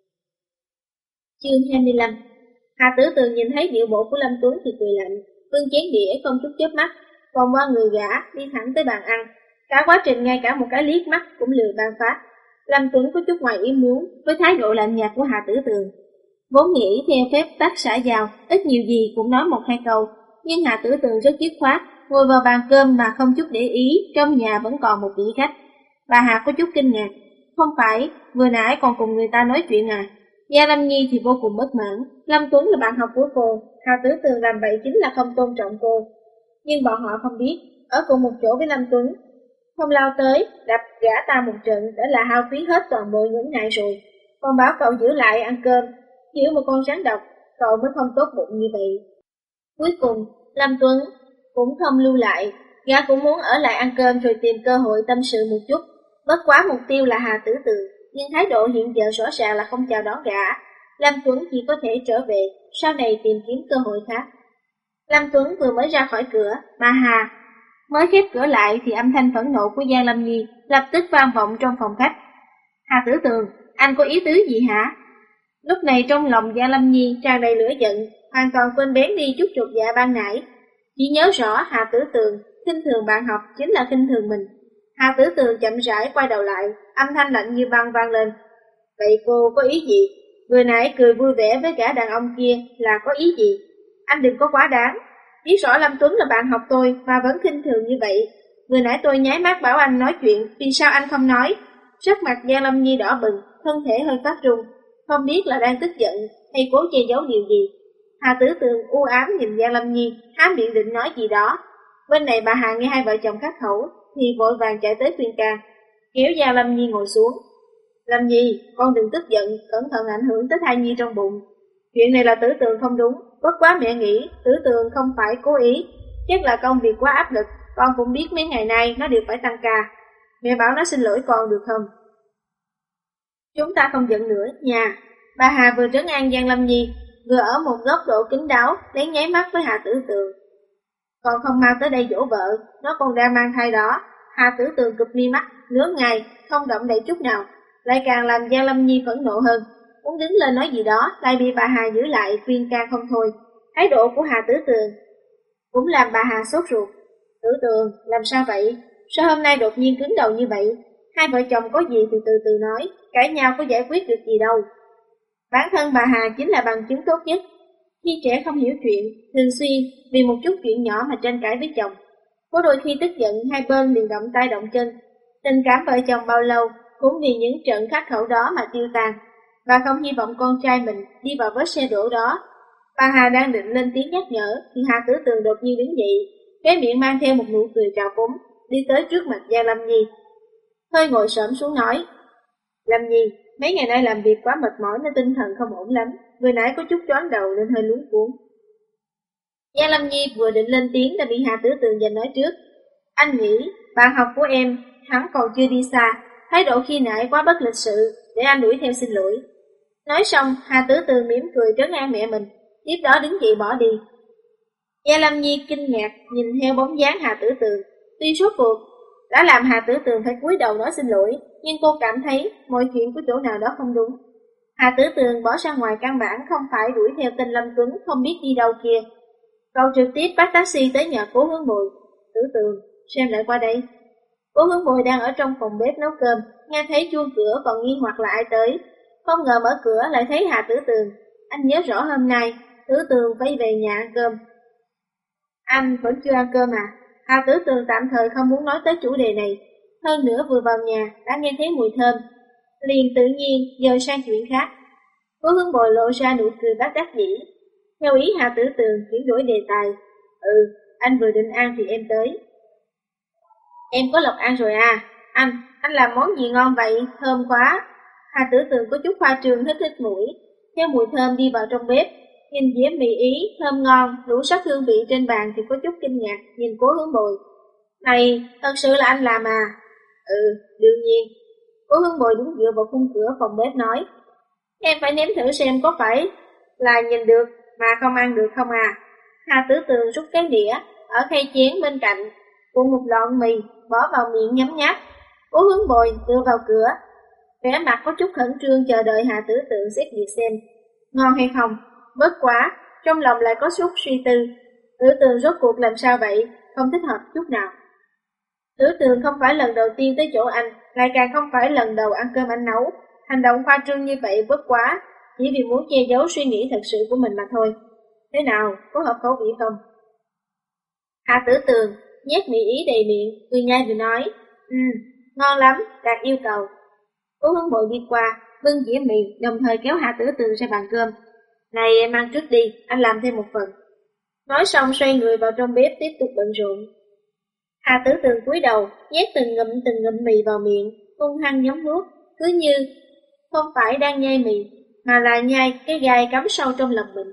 Chương 25. Hà Tử Tường nhìn thấy điệu bộ của Lâm Tuấn thì cười lạnh, bưng chén đĩa không chút chớp mắt, vòng qua người gã đi thẳng tới bàn ăn. Cả quá trình ngay cả một cái liếc mắt cũng lười ban phát. Lâm Tuấn có chút ngoài ý muốn với thái độ lạnh nhạt của Hà Tử Tường. Vốn nghĩ theo phép tắc xã giao, ít nhiều gì cũng nói một hai câu, nhưng Hà Tử Tường rất dứt khoát, ngồi vào bàn cơm mà không chút để ý trong nhà vẫn còn một vị khách. Bà Hà có chút kinh ngạc, không phải vừa nãy còn cùng người ta nói chuyện à? Gia Lâm Nhi thì vô cùng bất mãn, Lâm Tuấn là bạn học của cô, Hà Tử Tường làm vậy chính là không tôn trọng cô. Nhưng bọn họ không biết, ở cùng một chỗ với Lâm Tuấn, không lao tới, đập gã ta một trận đã là hao phí hết toàn bộ những ngày rồi. Còn bảo cậu giữ lại ăn cơm, giữ một con rắn độc, cậu mới không tốt bụng như vậy. Cuối cùng, Lâm Tuấn cũng không lưu lại, gã cũng muốn ở lại ăn cơm rồi tìm cơ hội tâm sự một chút. Bất quá mục tiêu là Hà Tử Tường, nhưng thái độ hiện giờ rõ ràng là không chào đón gã. Lâm Tuấn chỉ có thể trở về, sau này tìm kiếm cơ hội khác. Lâm Tuấn vừa mới ra khỏi cửa, bà Hà mới khép cửa lại thì âm thanh phẫn nộ của Giang Lâm Nhi lập tức vang vọng trong phòng khách. Hà Tử Tường, anh có ý tứ gì hả? Lúc này trong lòng Giang Lâm Nhi tràn đầy lửa giận, hoàn toàn quên bén đi chút chột dạ ban nãy. Chỉ nhớ rõ Hà Tử Tường khinh thường bạn học chính là khinh thường mình. Hà Tử Tường chậm rãi quay đầu lại, âm thanh lạnh như băng vang lên. Vậy cô có ý gì? Vừa nãy cười vui vẻ với cả đàn ông kia là có ý gì? Anh đừng có quá đáng. Biết rõ Lâm Tuấn là bạn học tôi mà vẫn khinh thường như vậy. Vừa nãy tôi nháy mắt bảo anh nói chuyện, vì sao anh không nói? Sắc mặt Giang Lâm Nhi đỏ bừng, thân thể hơi phát run, không biết là đang tức giận hay cố che giấu điều gì. Hà Tử Tường u ám nhìn Giang Lâm Nhi, há miệng định nói gì đó. Bên này bà Hà nghe hai vợ chồng khắc khẩu thì vội vàng chạy tới khuyên can, kéo Giang Lâm Nhi ngồi xuống. Lâm Nhi, con đừng tức giận, cẩn thận ảnh hưởng tới thai nhi trong bụng. Chuyện này là Tử Tường không đúng, bất quá mẹ nghĩ Tử Tường không phải cố ý, chắc là công việc quá áp lực, con cũng biết mấy ngày nay nó đều phải tăng ca. Mẹ bảo nó xin lỗi con được không? Chúng ta không giận nữa, nha. Bà Hà vừa trấn an Giang Lâm Nhi, vừa ở một góc độ kín đáo, lén nháy mắt với Hà Tử Tường. Con không mau tới đây dỗ vợ, nó còn đang mang thai đó. Hà Tử Tường cụp mi mắt, nửa ngày, không động đậy chút nào, lại càng làm Giang Lâm Nhi phẫn nộ hơn. Muốn đứng lên nói gì đó, lại bị bà Hà giữ lại khuyên can không thôi. Thái độ của Hà Tử Tường cũng làm bà Hà sốt ruột. Tử Tường, làm sao vậy? Sao hôm nay đột nhiên cứng đầu như vậy? Hai vợ chồng có gì thì từ từ nói, cãi nhau có giải quyết được gì đâu. Bản thân bà Hà chính là bằng chứng tốt nhất. Khi trẻ không hiểu chuyện, thường xuyên vì một chút chuyện nhỏ mà tranh cãi với chồng. Có đôi khi tức giận hai bên liền động tay động chân. Tình cảm vợ chồng bao lâu cũng vì những trận khắc khẩu đó mà tiêu tan. Và không hy vọng con trai mình đi vào vết xe đổ đó. Bà Hà đang định lên tiếng nhắc nhở thì Hà Tử Tường đột nhiên đứng dậy, cái miệng mang theo một nụ cười trào phúng, đi tới trước mặt Giang Lâm Nhi. Hơi ngồi xổm xuống nói, Lâm Nhi, mấy ngày nay làm việc quá mệt mỏi nên tinh thần không ổn lắm, vừa nãy có chút choáng đầu nên hơi luống cuống. Giang Lâm Nhi vừa định lên tiếng đã bị Hà Tử Tường giành nói trước. Anh nghĩ bạn học của em hắn còn chưa đi xa, thái độ khi nãy quá bất lịch sự, để anh đuổi theo xin lỗi. Nói xong, Hà Tử Tường mỉm cười trấn an mẹ mình, tiếp đó đứng dậy bỏ đi. Giang Lâm Nhi kinh ngạc nhìn theo bóng dáng Hà Tử Tường, tuy sốt ruột đã làm Hà Tử Tường phải cúi đầu nói xin lỗi, nhưng cô cảm thấy mọi chuyện có chỗ nào đó không đúng. Hà Tử Tường bỏ ra ngoài căn bản không phải đuổi theo tên Lâm Tuấn không biết đi đâu kia. Cậu trực tiếp bắt taxi tới nhà Cố Hướng Bồi. Tử Tường, xem lại qua đây. Cố Hướng Bồi đang ở trong phòng bếp nấu cơm, nghe thấy chuông cửa còn nghi hoặc là ai tới. Không ngờ mở cửa lại thấy Hà Tử Tường. Anh nhớ rõ hôm nay, Tử Tường phải về nhà ăn cơm. Anh vẫn chưa ăn cơm à? Hà Tử Tường tạm thời không muốn nói tới chủ đề này. Hơn nữa vừa vào nhà đã nghe thấy mùi thơm, liền tự nhiên dời sang chuyện khác. Cố Hướng Bồi lộ ra nụ cười bất đắc dĩ. Theo ý Hà Tử Tường chuyển đổi đề tài. Anh vừa định ăn thì em tới. Em có lộc ăn rồi à? Anh làm món gì ngon vậy? Thơm quá. Hà Tử Tường có chút khoa trương hít hít mũi, theo mùi thơm đi vào trong bếp. Nhìn dĩa mì Ý thơm ngon, đủ sắc hương vị trên bàn thì có chút kinh ngạc nhìn Cố Hướng Bồi. Này, thật sự là anh làm à? Đương nhiên. Cố Hướng Bồi đứng dựa vào khung cửa phòng bếp nói. Em phải nếm thử xem có phải là nhìn được mà không ăn được không à? Hà Tử Tường rút cái đĩa ở khay chén bên cạnh, cuộn một lọn mì, bỏ vào miệng nhấm nháp. Cố Hướng Bồi tựa vào cửa, vẻ mặt có chút khẩn trương chờ đợi Hà Tử Tường xét duyệt xem ngon hay không. Bất quá, trong lòng lại có chút suy tư. Tử Tường rốt cuộc làm sao vậy? Không thích hợp chút nào. Tử Tường không phải lần đầu tiên tới chỗ anh, lại càng không phải lần đầu ăn cơm anh nấu. Hành động khoa trương như vậy bất quá, chỉ vì muốn che giấu suy nghĩ thật sự của mình mà thôi. Thế nào, có hợp khẩu vị không? Hà Tử Tường nhét mì Ý đầy miệng, vừa nhai vừa nói, ngon lắm, đạt yêu cầu. Cố Hướng Bồi đi qua, bưng dĩa mì, đồng thời kéo Hà Tử Tường ra bàn cơm. Này em ăn trước đi, anh làm thêm một phần. Nói xong xoay người vào trong bếp tiếp tục bận rộn. Hà Tử Tường cúi đầu, nhét từng ngụm mì vào miệng, hung hăng nhấm nuốt, cứ như không phải đang nhai mì, mà là nhai cái gai cắm sâu trong lòng mình.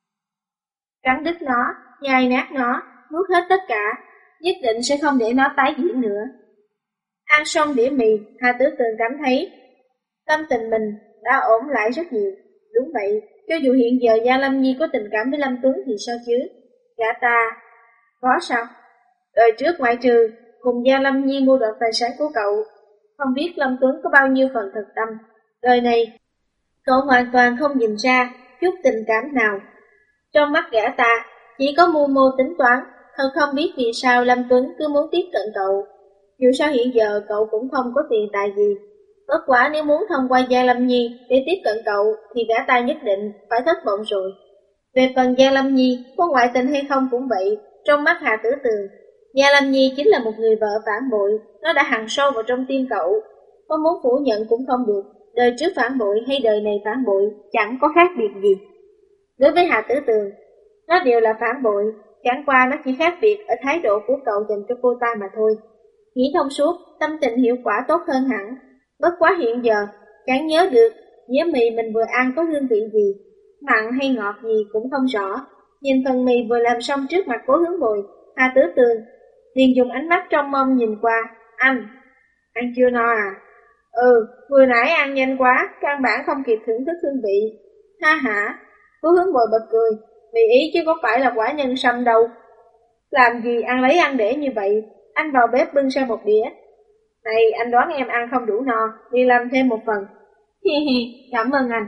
Cắn đứt nó, nhai nát nó, nuốt hết tất cả, nhất định sẽ không để nó tái diễn nữa. Ăn xong đĩa mì, Hà Tử Tường cảm thấy tâm tình mình đã ổn lại rất nhiều. Đúng vậy, cho dù hiện giờ Giang Lâm Nhi có tình cảm với Lâm Tuấn thì sao chứ? Gã ta có sao? Đời trước ngoại trừ cùng Giang Lâm Nhi mua đoạt tài sản của cậu, không biết Lâm Tuấn có bao nhiêu phần thực tâm. Đời này, cậu hoàn toàn không nhìn ra chút tình cảm nào. Trong mắt gã ta, chỉ có mưu mô tính toán, thật không biết vì sao Lâm Tuấn cứ muốn tiếp cận cậu. Dù sao hiện giờ cậu cũng không có tiền tài gì. Bất quả nếu muốn thông qua Giang Lâm Nhi để tiếp cận cậu thì gã ta nhất định phải thất vọng rồi. Về phần Giang Lâm Nhi, có ngoại tình hay không cũng vậy, trong mắt Hà Tử Tường, Giang Lâm Nhi chính là một người vợ phản bội, nó đã hằn sâu vào trong tim cậu. Có muốn phủ nhận cũng không được, đời trước phản bội hay đời này phản bội chẳng có khác biệt gì. Đối với Hà Tử Tường, nó đều là phản bội, chẳng qua nó chỉ khác biệt ở thái độ của cậu dành cho cô ta mà thôi. Nghĩ thông suốt, tâm tình hiệu quả tốt hơn hẳn. Bất quá hiện giờ, chẳng nhớ được dĩa mì mình vừa ăn có hương vị gì, mặn hay ngọt gì cũng không rõ. Nhìn phần mì vừa làm xong trước mặt Cố Hướng Bồi, Hà Tử Tường liền dùng ánh mắt trong mong nhìn qua. Anh chưa no à? Vừa nãy ăn nhanh quá, căn bản không kịp thưởng thức hương vị. Ha hả, Cố Hướng Bồi bật cười, mì Ý chứ có phải là quả nhân sâm đâu. Làm gì ăn lấy ăn để như vậy, anh vào bếp bưng ra một đĩa. Này, anh đoán em ăn không đủ no, đi làm thêm một phần. Hi hi, cảm ơn anh.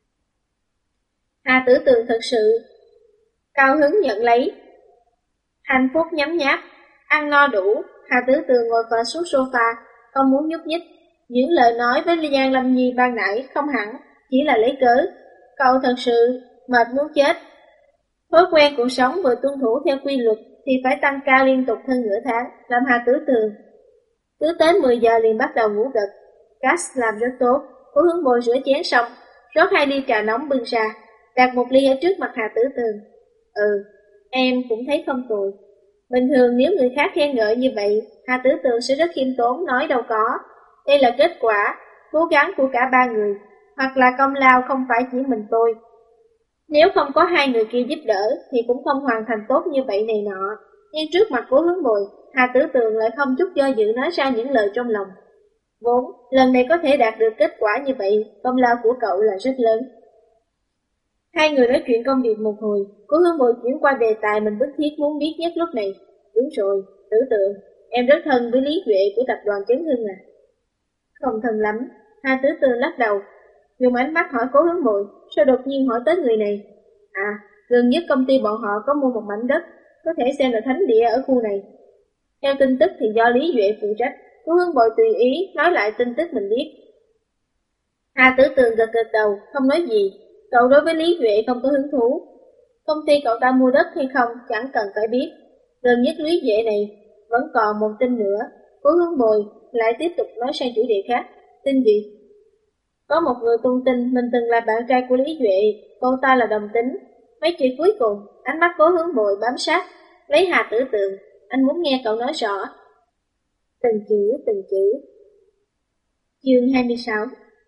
Hà Tử Tường thật sự cao hứng nhận lấy. Hạnh phúc nhấm nháp, ăn no đủ, Hà Tử Tường ngồi phịch xuống sofa, không muốn nhúc nhích. Những lời nói với Giang Lâm Nhi ban nãy không hẳn, chỉ là lấy cớ. Cậu thật sự mệt muốn chết. Thói quen cuộc sống vừa tuân thủ theo quy luật thì phải tăng ca liên tục hơn nửa tháng, làm Hà Tử Tường cứ tới 10 giờ liền bắt đầu ngủ gật. Cass làm rất tốt, Cố Hướng Bồi rửa chén xong, rót 2 ly trà nóng bưng ra, đặt một ly ở trước mặt Hà Tử Tường. Em cũng thấy không tồi. Bình thường nếu người khác khen ngợi như vậy, Hà Tử Tường sẽ rất khiêm tốn nói đâu có. Đây là kết quả cố gắng của cả ba người, hoặc là công lao không phải chỉ mình tôi. Nếu không có hai người kia giúp đỡ thì cũng không hoàn thành tốt như vậy này nọ. Nhưng trước mặt Cố Hướng Bồi, Hà Tử Tường lại không chút do dự nói ra những lời trong lòng. Vốn, lần này có thể đạt được kết quả như vậy, công lao của cậu là rất lớn. Hai người nói chuyện công việc một hồi, Cố Hướng Bồi chuyển qua đề tài mình bức thiết muốn biết nhất lúc này. Đúng rồi, Tử Tường, em rất thân với Lý Duệ của tập đoàn Chấn Hưng à? Không thân lắm, Hà Tử Tường lắc đầu, dùng ánh mắt hỏi Cố Hướng Bồi, sao đột nhiên hỏi tới người này? Gần nhất công ty bọn họ có mua một mảnh đất, có thể xem là thánh địa ở khu này. Theo tin tức thì do Lý Duệ phụ trách, Cố Hướng Bồi tùy ý nói lại tin tức mình biết. Hà Tử Tường gật gật đầu, không nói gì. Cậu đối với Lý Duệ không có hứng thú. Công ty cậu ta mua đất hay không chẳng cần phải biết. Gần nhất Lý Duệ này vẫn còn một tin nữa. Cố Hướng Bồi lại tiếp tục nói sang chủ đề khác. Tin gì? Có một người tung tin mình từng là bạn trai của Lý Duệ, cô ta là đồng tính. Mấy chữ cuối cùng, ánh mắt Cố Hướng Bồi bám sát lấy Hà Tử Tường. Anh muốn nghe cậu nói rõ. Từng chữ. Chương 26.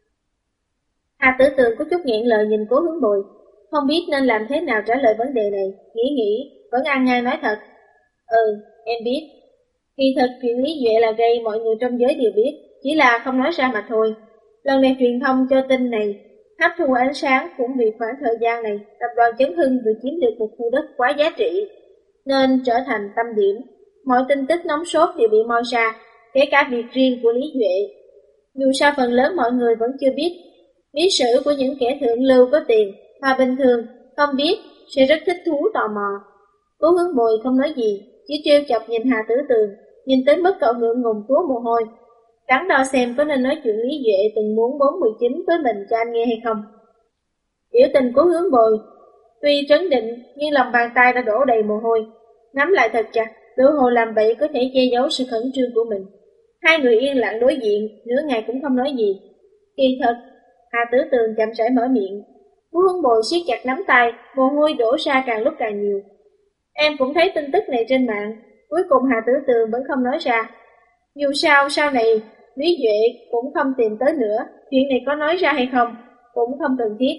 Hà Tử Tường có chút nghẹn lời nhìn Cố Hướng Bồi, không biết nên làm thế nào trả lời vấn đề này. Nghĩ, vẫn ăn ngang nói thật. Em biết. Kỳ thật chuyện Lý Duệ là gây mọi người trong giới đều biết, chỉ là không nói ra mà thôi. Lần này truyền thông cho tin này hấp thu ánh sáng cũng vì khoảng thời gian này, tập đoàn Chấn Hưng vừa chiếm được một khu đất quá giá trị, nên trở thành tâm điểm. Mọi tin tức nóng sốt đều bị moi ra, kể cả việc riêng của Lý Duệ. Dù sao phần lớn mọi người vẫn chưa biết lý sử của những kẻ thượng lưu có tiền, mà bình thường không biết sẽ rất thích thú tò mò. Cố Hướng Bồi không nói gì, chỉ trêu chọc nhìn Hà Tử Tường, nhìn tới mức cậu ngượng ngùng túa mồ hôi, đắn đo xem có nên nói chuyện Lý Duệ từng muốn 419 với mình cho anh nghe hay không. Biểu tình của Hướng Bồi tuy trấn định, nhưng lòng bàn tay đã đổ đầy mồ hôi, nắm lại thật chặt, tựa hồ làm vậy có thể che giấu sự khẩn trương của mình. Hai người yên lặng đối diện, nửa ngày cũng không nói gì. Kỳ thật, Hà Tử Tường chậm rãi mở miệng. Cố Hướng Bồi siết chặt nắm tay, mồ hôi đổ ra càng lúc càng nhiều. Em cũng thấy tin tức này trên mạng, cuối cùng Hà Tử Tường vẫn không nói ra. Dù sao sau này Lý Duệ cũng không tìm tới nữa, chuyện này có nói ra hay không cũng không cần thiết.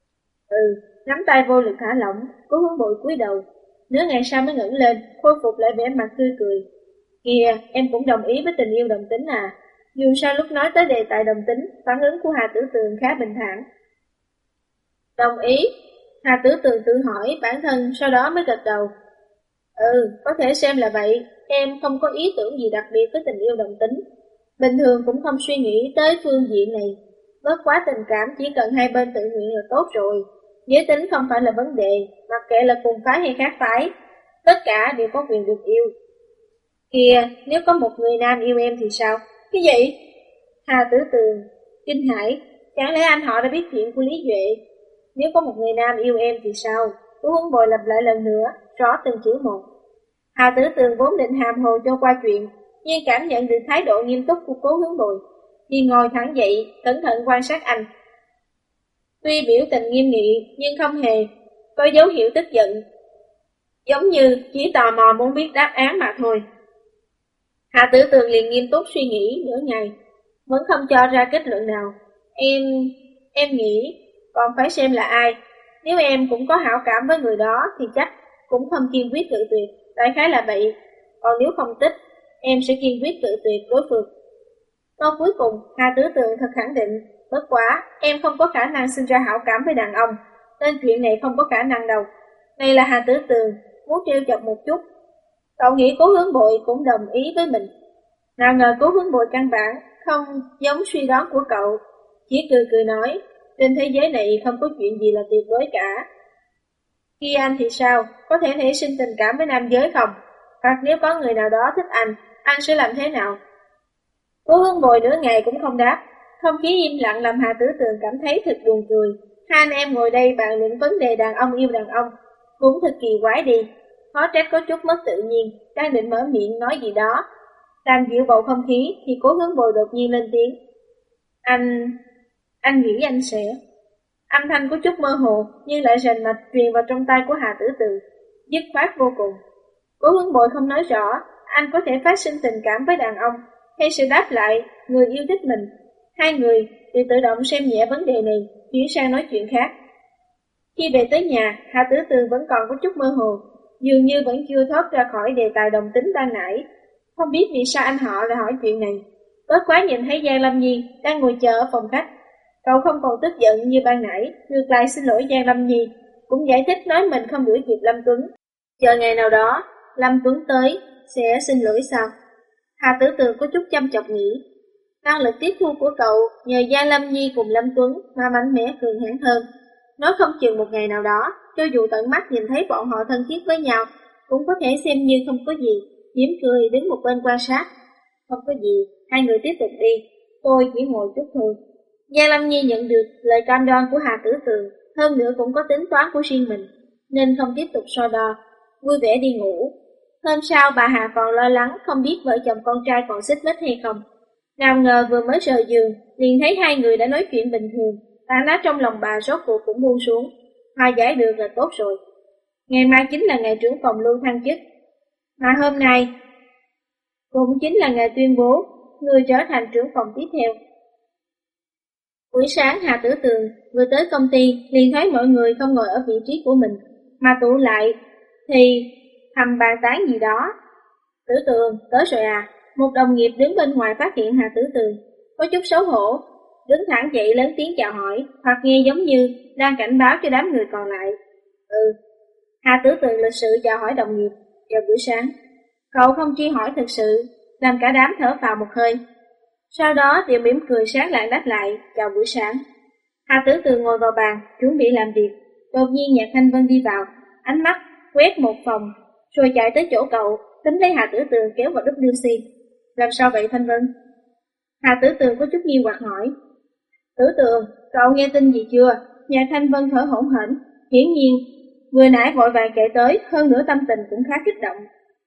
Nắm tay vô lực thả lỏng, Cố Hướng Bồi cúi đầu, nửa ngày sau mới ngẩng lên, khôi phục lại vẻ mặt tươi cười. Kìa, em cũng đồng ý với tình yêu đồng tính à? Dù sao lúc nói tới đề tài đồng tính, phản ứng của Hà Tử Tường khá bình thản. Đồng ý. Hà Tử Tường tự hỏi bản thân, sau đó mới gật đầu. Có thể xem là vậy. Em không có ý tưởng gì đặc biệt với tình yêu đồng tính. Bình thường cũng không suy nghĩ tới phương diện này. Bất quá tình cảm chỉ cần hai bên tự nguyện là tốt rồi. Giới tính không phải là vấn đề, mặc kệ là cùng phái hay khác phái, tất cả đều có quyền được yêu. Kìa, nếu có một người nam yêu em thì sao? Cái gì? Hà Tử Tường kinh hãi, chẳng lẽ anh họ đã biết chuyện của Lý Duệ? Nếu có một người nam yêu em thì sao? Cố Hướng Bồi lặp lại lần nữa, rõ từng chữ một. Hà Tử Tường vốn định hàm hồ cho qua chuyện, nhưng cảm nhận được thái độ nghiêm túc của Cố Hướng Bồi, thì ngồi thẳng dậy, cẩn thận quan sát anh. Tuy biểu tình nghiêm nghị, nhưng không hề có dấu hiệu tức giận, giống như chỉ tò mò muốn biết đáp án mà thôi. Hà Tử Tường liền nghiêm túc suy nghĩ nửa ngày, vẫn không cho ra kết luận nào. Em nghĩ còn phải xem là ai. Nếu em cũng có hảo cảm với người đó thì chắc cũng không kiên quyết cự tuyệt, đại khái là vậy. Còn nếu không thích, em sẽ kiên quyết cự tuyệt đối phương. Câu cuối cùng, Hà Tử Tường thật khẳng định, bất quá em không có khả năng sinh ra hảo cảm với đàn ông, nên chuyện này không có khả năng đâu. Này là Hà Tử Tường muốn trêu chọc một chút. Cậu nghĩ Cố Hướng Bội cũng đồng ý với mình. Nào ngờ Cố Hướng Bội căn bản không giống suy đoán của cậu, chỉ cười cười nói, trên thế giới này không có chuyện gì là tuyệt đối cả. Khi anh thì sao, có thể nảy sinh tình cảm với nam giới không? Hoặc nếu có người nào đó thích anh sẽ làm thế nào? Cố Hướng Bội nửa ngày cũng không đáp, không khí im lặng làm Hà Tử Tường cảm thấy thật buồn cười. Hai anh em ngồi đây bàn luận vấn đề đàn ông yêu đàn ông, cũng thật kỳ quái đi. Khó trách có chút mất tự nhiên, đang định mở miệng nói gì đó. Làm dịu bầu không khí thì Cố Hướng Bội đột nhiên lên tiếng. Anh nghĩ anh sẽ... Âm thanh có chút mơ hồ nhưng lại rành mạch truyền vào trong tai của Hà Tử Tường, dứt khoát vô cùng. Cố Hướng Bội không nói rõ anh có thể phát sinh tình cảm với đàn ông hay sự đáp lại người yêu thích mình. Hai người đều tự động xem nhẹ vấn đề này, chuyển sang nói chuyện khác. Khi về tới nhà, Hà Tử Tường vẫn còn có chút mơ hồ, dường như vẫn chưa thoát ra khỏi đề tài đồng tính ban nãy. Không biết vì sao anh họ lại hỏi chuyện này. Bất quá nhìn thấy Giang Lâm Nhi đang ngồi chờ ở phòng khách, cậu không còn tức giận như ban nãy, ngược lại xin lỗi Giang Lâm Nhi, cũng giải thích nói mình không đuổi kịp Lâm Tuấn. Chờ ngày nào đó, Lâm Tuấn tới, sẽ xin lỗi sao? Hà Tử Tường có chút chăm chọc nghĩ. Năng lực tiếp thu của cậu nhờ Giang Lâm Nhi cùng Lâm Tuấn mà mạnh mẽ cường hãn hơn. Nói không chừng một ngày nào đó, cho dù tận mắt nhìn thấy bọn họ thân thiết với nhau, cũng có thể xem như không có gì, mỉm cười đứng một bên quan sát. Không có gì, hai người tiếp tục đi, tôi chỉ ngồi chút thôi. Giang Lâm Nhi nhận được lời cam đoan của Hà Tử Tường, hơn nữa cũng có tính toán của riêng mình, nên không tiếp tục so đo, vui vẻ đi ngủ. Hôm sau bà Hà còn lo lắng không biết vợ chồng con trai còn xích mích hay không. Nào ngờ vừa mới rời giường, liền thấy hai người đã nói chuyện bình thường, tảng đá trong lòng bà rốt cuộc cũng buông xuống. Hòa giải được là tốt rồi. Ngày mai chính là ngày trưởng phòng Lưu thăng chức, mà hôm nay cũng chính là ngày tuyên bố người trở thành trưởng phòng tiếp theo. Buổi sáng Hà Tử Tường vừa tới công ty liền thấy mọi người không ngồi ở vị trí của mình, mà tụ lại thì thầm bàn tán gì đó. Tử Tường, tới rồi à? Một đồng nghiệp đứng bên ngoài phát hiện Hà Tử Tường, có chút xấu hổ, đứng thẳng dậy lớn tiếng chào hỏi, hoặc nghe giống như đang cảnh báo cho đám người còn lại. Hà Tử Tường lịch sự chào hỏi đồng nghiệp, chào buổi sáng. Cậu không chi hỏi thực sự, làm cả đám thở phào một hơi. Sau đó đều mỉm cười sáng lạng đáp lại, chào buổi sáng. Hà Tử Tường ngồi vào bàn, chuẩn bị làm việc. Đột nhiên Nhạc Thanh Vân đi vào, ánh mắt quét một phòng, rồi chạy tới chỗ cậu, tính lấy Hà Tử Tường kéo vào WC. Làm sao vậy Thanh Vân? Hà Tử Tường có chút nghi hoặc hỏi. Tử Tường, cậu nghe tin gì chưa? Nhạc Thanh Vân thở hổn hển, hiển nhiên vừa nãy vội vàng chạy tới, hơn nữa tâm tình cũng khá kích động.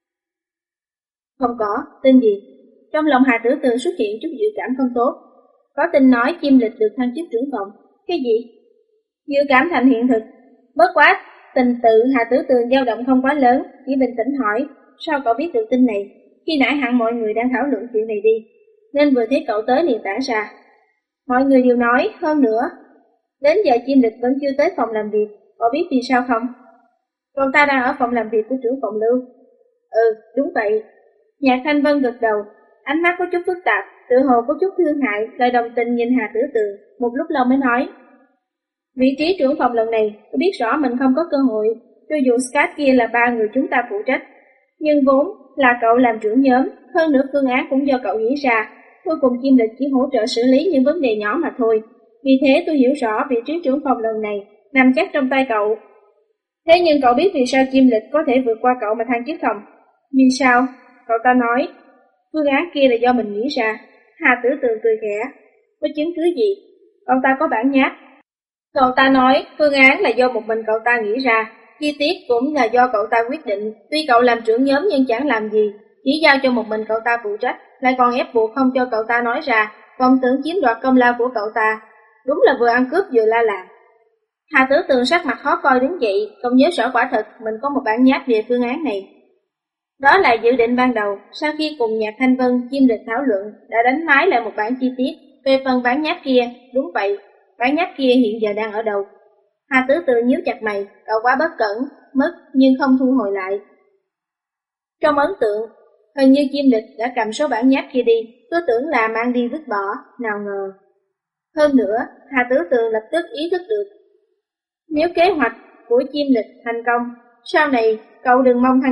Không có, tin gì? Trong lòng Hà Tử Tường xuất hiện chút dự cảm không tốt. Có tin nói Chim Lịch được thăng chức trưởng phòng. Cái gì? Dự cảm thành hiện thực. Bất quá, tình tự Hà Tử Tường dao động không quá lớn, chỉ bình tĩnh hỏi, sao cậu biết được tin này? Khi nãy hẳn mọi người đang thảo luận chuyện này đi, nên vừa thấy cậu tới liền tản ra. Mọi người đều nói, hơn nữa, đến giờ Chim Lịch vẫn chưa tới phòng làm việc, cậu biết vì sao không? Cậu ta đang ở phòng làm việc của trưởng phòng Lưu. Đúng vậy. Nhạc Thanh Vân gật đầu, ánh mắt có chút phức tạp, tự hồ có chút thương hại, lại đồng tình nhìn Hà Tử Tường, một lúc lâu mới nói. Vị trí trưởng phòng lần này, tôi biết rõ mình không có cơ hội, cho dù Scat kia là 3 người chúng ta phụ trách. Nhưng vốn là cậu làm trưởng nhóm, hơn nữa phương án cũng do cậu nghĩ ra, cuối cùng Chim Lịch chỉ hỗ trợ xử lý những vấn đề nhỏ mà thôi. Vì thế tôi hiểu rõ vị trí trưởng phòng lần này nằm chắc trong tay cậu. Thế nhưng cậu biết vì sao Chim Lịch có thể vượt qua cậu mà thăng chức không? Vì sao? Cậu ta nói, phương án kia là do mình nghĩ ra. Hà Tử Tường cười khẽ, có chứng cứ gì? Cậu ta có bản nháp. Cậu ta nói, phương án là do một mình cậu ta nghĩ ra, chi tiết cũng là do cậu ta quyết định. Tuy cậu làm trưởng nhóm nhưng chẳng làm gì, chỉ giao cho một mình cậu ta phụ trách, lại còn ép buộc không cho cậu ta nói ra, còn tưởng chiếm đoạt công lao của cậu ta. Đúng là vừa ăn cướp vừa la làng. Hà Tử Tường sắc mặt khó coi đứng dậy, không nhớ rõ quả thật mình có một bản nháp về phương án này. Đó là dự định ban đầu, sau khi cùng Nhạc Thanh Vân, Chim Lịch thảo luận, đã đánh máy lại một bản chi tiết. Về phần bản nháp kia, đúng vậy, bản nháp kia hiện giờ đang ở đâu? Hà Tử Tường nhíu chặt mày, cậu quá bất cẩn, mất nhưng không thu hồi lại. Trong ấn tượng, hình như Chim Lịch đã cầm số bản nháp kia đi, tôi tưởng là mang đi vứt bỏ, nào ngờ. Hơn nữa, Hà Tử Tường lập tức ý thức được. Nếu kế hoạch của Chim Lịch thành công, sau này cậu đừng mong thăng chức,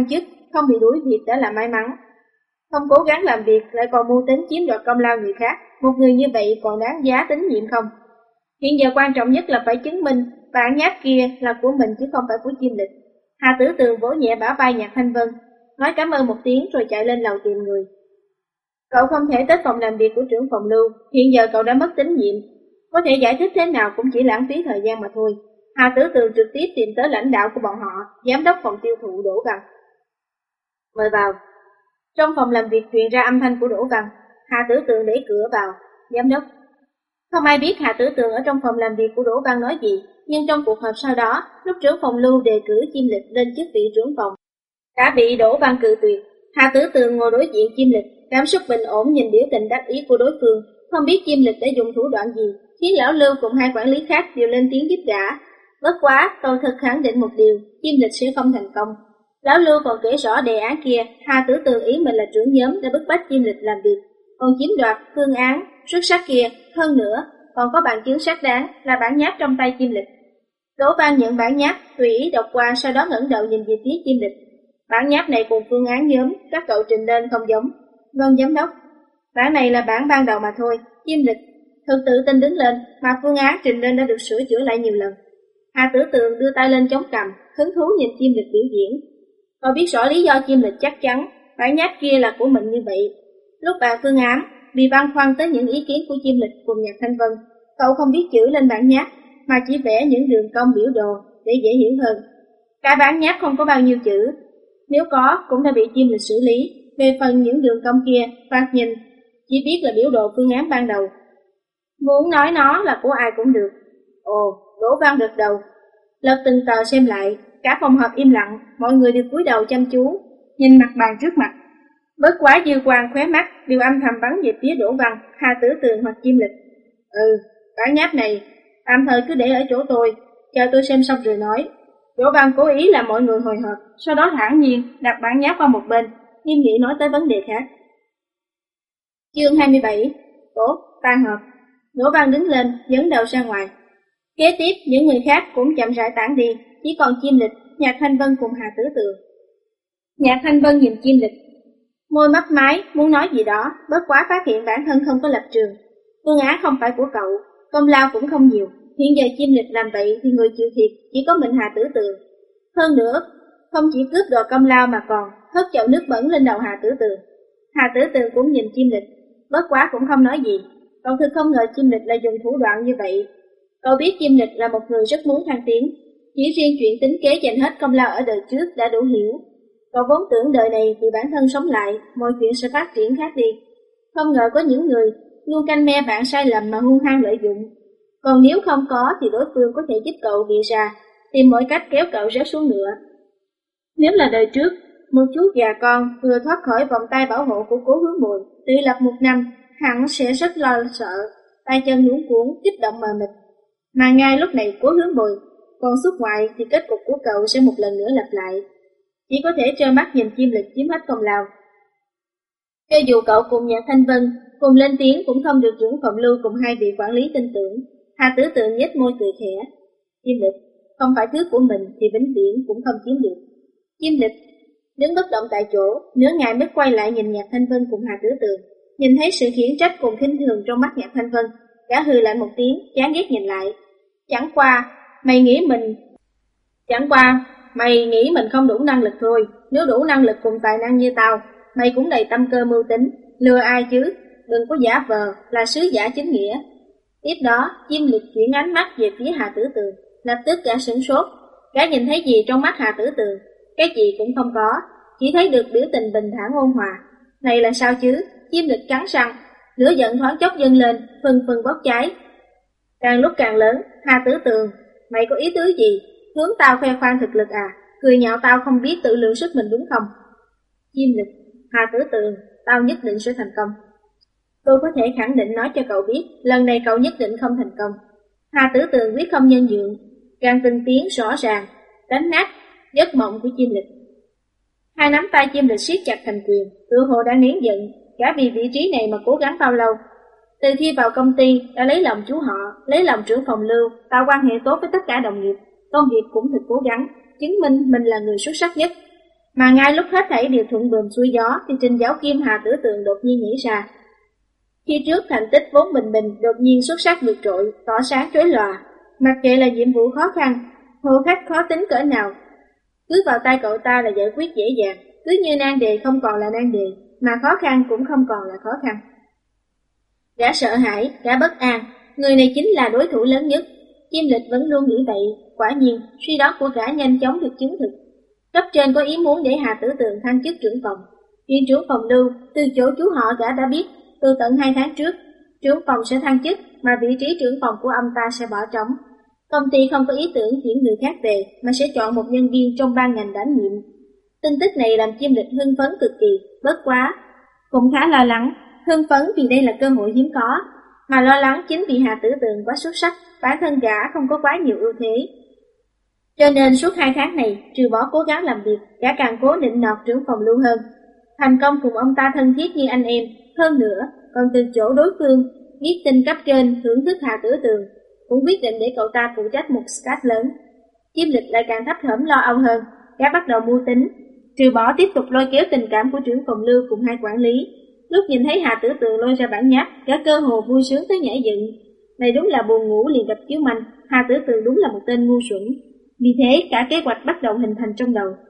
không bị đuổi việc đã là may mắn. Không cố gắng làm việc lại còn mưu tính chiếm đoạt công lao người khác, một người như vậy còn đáng giá tín nhiệm không? Hiện giờ quan trọng nhất là phải chứng minh bản nháp kia là của mình chứ không phải của Diêm Lịch. Hà Tử Tường vỗ nhẹ bả vai Nhạc Thanh Vân, nói cảm ơn một tiếng rồi chạy lên lầu tìm người. Cậu không thể tới phòng làm việc của trưởng phòng Lưu, hiện giờ cậu đã mất tín nhiệm. Có thể giải thích thế nào cũng chỉ lãng phí thời gian mà thôi. Hà Tử Tường trực tiếp tìm tới lãnh đạo của bọn họ, giám đốc phòng tiêu thụ Đỗ Văn. Mời vào. Trong phòng làm việc truyền ra âm thanh của Đỗ Văn. Hà Tử Tường đẩy cửa vào. Giám đốc. Không ai biết Hà Tử Tường ở trong phòng làm việc của Đỗ Văn nói gì, nhưng trong cuộc họp sau đó, lúc trưởng phòng Lưu đề cử Diêm Lịch lên chức vị trưởng phòng, đã bị Đỗ Văn cự tuyệt. Hà Tử Tường ngồi đối diện Diêm Lịch, cảm xúc bình ổn nhìn biểu tình đắc ý của đối phương, không biết Diêm Lịch đã dùng thủ đoạn gì, khiến lão Lưu cùng hai quản lý khác đều lên tiếng giúp gã. Bất quá, cậu thật khẳng định một điều, Diêm Lịch sẽ không thành công. Lão Lưu còn kể rõ đề án kia, Hà Tử Tường ý mình là trưởng nhóm đã bức bách Diêm Lịch làm việc, còn chiếm đoạt phương án xuất sắc kia, hơn nữa còn có bằng chứng xác đáng là bản nháp trong tay Diêm Lịch. Đỗ Văn nhận bản nháp, tùy ý đọc qua, sau đó ngẩng đầu nhìn về phía Diêm Lịch. Bản nháp này cùng phương án nhóm các cậu trình lên không giống. Vâng giám đốc, bản này là bản ban đầu mà thôi. Diêm Lịch thực tự tin đứng lên, mà phương án trình lên đã được sửa chữa lại nhiều lần. Hà Tử Tường đưa tay lên chống cằm, hứng thú nhìn Diêm Lịch biểu diễn. Cậu biết rõ lý do Diêm Lịch chắc chắn bản nháp kia là của mình như vậy. Lúc bàn phương án, vì băn khoăn tới những ý kiến của Diêm Lịch cùng Nhạc Thanh Vân, cậu không biết chữ lên bản nháp, mà chỉ vẽ những đường cong biểu đồ để dễ hiểu hơn. Cả bản nháp không có bao nhiêu chữ, nếu có cũng đã bị Diêm Lịch xử lý. Về phần những đường cong kia, thoạt nhìn chỉ biết là biểu đồ phương án ban đầu. Muốn nói nó là của ai cũng được. Ồ, Đỗ Văn gật đầu, lật từng tờ xem lại. Cả phòng họp im lặng, mọi người đều cúi đầu chăm chú, nhìn mặt bàn trước mặt. Bất quá dư quang khóe mắt đều âm thầm bắn về phía Đỗ Văn, Hà Tử Tường hoặc Diêm Lịch. Bản nháp này tạm thời cứ để ở chỗ tôi, chờ tôi xem xong rồi nói. Đỗ Văn cố ý làm mọi người hồi hộp, sau đó thản nhiên đặt bản nháp qua một bên, nghiêm nghị nói tới vấn đề khác. Chương 27. Tốt, tan họp. Đỗ Văn đứng lên, dẫn đầu ra ngoài. Kế tiếp, những người khác cũng chậm rãi tản đi, chỉ còn Diêm Lịch, Nhạc Thanh Vân cùng Hà Tử Tường. Nhạc Thanh Vân nhìn Diêm Lịch, môi mấp máy, muốn nói gì đó, bất quá phát hiện bản thân không có lập trường. Phương án không phải của cậu, công lao cũng không nhiều. Hiện giờ Diêm Lịch làm vậy thì người chịu thiệt chỉ có mình Hà Tử Tường. Hơn nữa, không chỉ cướp đoạt công lao mà còn hất chậu nước bẩn lên đầu Hà Tử Tường. Hà Tử Tường cũng nhìn Diêm Lịch, bất quá cũng không nói gì. Cậu thực không ngờ Diêm Lịch lại dùng thủ đoạn như vậy. Cậu biết Diêm Lịch là một người rất muốn thăng tiến, chỉ riêng chuyện tính kế giành hết công lao ở đời trước đã đủ hiểu. Cậu vốn tưởng đời này thì bản thân sống lại, mọi chuyện sẽ phát triển khác đi. Không ngờ có những người luôn canh me bạn sai lầm mà hung hăng lợi dụng. Còn nếu không có thì đối phương có thể giúp cậu bị ra, tìm mọi cách kéo cậu rớt xuống nữa. Nếu là đời trước, một chú già con vừa thoát khỏi vòng tay bảo hộ của Cố Hướng Mùi, tự lập một năm, hẳn sẽ rất lo sợ, tay chân luống cuống, kích động mờ mịt. Mà ngay lúc này Cố Hướng Mùi còn xuất ngoại thì kết cục của cậu sẽ một lần nữa lặp lại. Chỉ có thể trơ mắt nhìn Diêm Lịch chiếm hết công lao. Cho dù cậu cùng Nhạc Thanh Vân cùng lên tiếng cũng không được trưởng phòng Lưu cùng hai vị quản lý tin tưởng. Hà Tử Tường nhếch môi cười khẽ. Diêm Lịch, không phải thứ của mình thì vĩnh viễn cũng không chiếm được. Diêm Lịch đứng bất động tại chỗ, nửa ngày mới quay lại nhìn Nhạc Thanh Vân cùng Hà Tử Tường. Nhìn thấy sự khiển trách cùng khinh thường trong mắt Nhạc Thanh Vân, gã hừ lại một tiếng, chán ghét nhìn lại. Chẳng qua mày nghĩ mình không đủ năng lực thôi. Nếu đủ năng lực cùng tài năng như tao, mày cũng đầy tâm cơ mưu tính, lừa ai chứ, đừng có giả vờ là sứ giả chính nghĩa. Tiếp đó, Diêm Lịch chuyển ánh mắt về phía Hà Tử Tường, lập tức gã sửng sốt. Gã nhìn thấy gì trong mắt Hà Tử Tường? Cái gì cũng không có, chỉ thấy được biểu tình bình thản ôn hòa. Này là sao chứ? Diêm Lịch cắn răng, lửa giận thoáng chốc dâng lên, phừng phừng bốc cháy. Càng lúc càng lớn, Hà Tử Tường, mày có ý tứ gì? Hướng tao khoe khoang thực lực à? Cười nhạo tao không biết tự lượng sức mình đúng không? Diêm Lịch, Hà Tử Tường, tao nhất định sẽ thành công. Tôi có thể khẳng định nói cho cậu biết, lần này cậu nhất định không thành công. Hà Tử Tường quyết không nhân nhượng, càng từng tiếng rõ ràng, đánh nát giấc mộng của Diêm Lịch. Hai nắm tay Diêm Lịch siết chặt thành quyền, tựa hồ đã nén giận, cả vì vị trí này mà cố gắng bao lâu. Từ khi vào công ty, đã lấy lòng chú họ, lấy lòng trưởng phòng Lưu, tạo quan hệ tốt với tất cả đồng nghiệp, công việc cũng thật cố gắng, chứng minh mình là người xuất sắc nhất. Mà ngay lúc hết thảy đều thuận buồm xuôi gió thì Trình Giáo Kim Hà Tử Tường đột nhiên nghĩ ra. Khi trước thành tích vốn bình bình đột nhiên xuất sắc vượt trội, tỏ sáng chói lòa. Mặc kệ là nhiệm vụ khó khăn, hộ khách khó tính cỡ nào, cứ vào tay cậu ta là giải quyết dễ dàng, cứ như nan đề không còn là nan đề, mà khó khăn cũng không còn là khó khăn. Gã sợ hãi, gã bất an, người này chính là đối thủ lớn nhất. Chiêm Lịch vẫn luôn nghĩ vậy, quả nhiên suy đoán của gã nhanh chóng được chứng thực. Cấp trên có ý muốn để Hà Tử Tường thăng chức trưởng phòng. Viên trưởng phòng Lưu từ chỗ chú họ gã đã biết từ tận 2 tháng trước, trưởng phòng sẽ thăng chức mà vị trí trưởng phòng của ông ta sẽ bỏ trống. Công ty không có ý tưởng chuyển người khác về mà sẽ chọn một nhân viên trong ban ngành đảm nhiệm. Tin tức này làm Chiêm Lịch hưng phấn cực kỳ, bất quá cũng khá lo lắng. Hưng phấn vì đây là cơ hội hiếm có, mà lo lắng chính vì Hà Tử Tường quá xuất sắc, bản thân gã không có quá nhiều ưu thế. Cho nên suốt 2 tháng này, trừ bỏ cố gắng làm việc, gã càng cố nịnh nọt trưởng phòng Lưu hơn. Thành công cùng ông ta thân thiết như anh em, hơn nữa còn từ chỗ đối phương biết tin cấp trên thưởng thức Hà Tử Tường, cũng quyết định để cậu ta phụ trách một scat lớn. Chiêm Lịch lại càng thấp thỏm lo âu hơn, gã bắt đầu mưu tính, trừ bỏ tiếp tục lôi kéo tình cảm của trưởng phòng Lưu cùng hai quản lý. Lúc nhìn thấy Hà Tử Tường lôi ra bản nháp, gã cơ hồ vui sướng tới nhảy dựng. Này đúng là buồn ngủ liền gặp chiếu manh, Hà Tử Tường đúng là một tên ngu xuẩn. Vì thế cả kế hoạch bắt đầu hình thành trong đầu.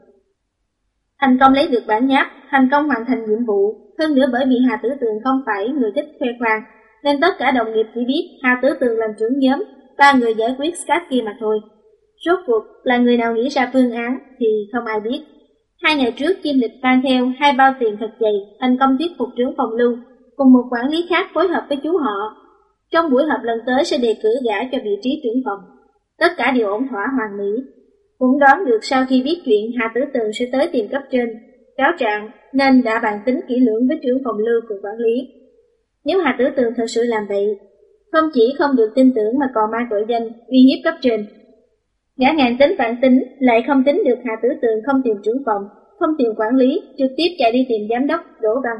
Thành công lấy được bản nháp, thành công hoàn thành nhiệm vụ, hơn nữa bởi vì Hà Tử Tường không phải người thích khoe khoang, nên tất cả đồng nghiệp chỉ biết Hà Tử Tường làm trưởng nhóm, 3 người giải quyết scat kia mà thôi. Rốt cuộc là người nào nghĩ ra phương án thì không ai biết. 2 ngày trước Chiêm Lịch mang theo 2 bao tiền thật dày, thành công thuyết phục trưởng phòng Lưu cùng một quản lý khác phối hợp với chú họ. Trong buổi họp lần tới sẽ đề cử gã cho vị trí trưởng phòng. Tất cả đều ổn thỏa hoàn mỹ. Cũng đoán được sau khi biết chuyện Hà Tử Tường sẽ tới tìm cấp trên cáo trạng, nên đã bàn tính kỹ lưỡng với trưởng phòng Lưu cùng quản lý. Nếu Hà Tử Tường thật sự làm vậy, không chỉ không được tin tưởng mà còn mang tội danh uy hiếp cấp trên. Gã ngàn tính vạn tính lại không tính được Hà Tử Tường không tìm trưởng phòng, không tìm quản lý, trực tiếp chạy đi tìm giám đốc Đỗ Văn.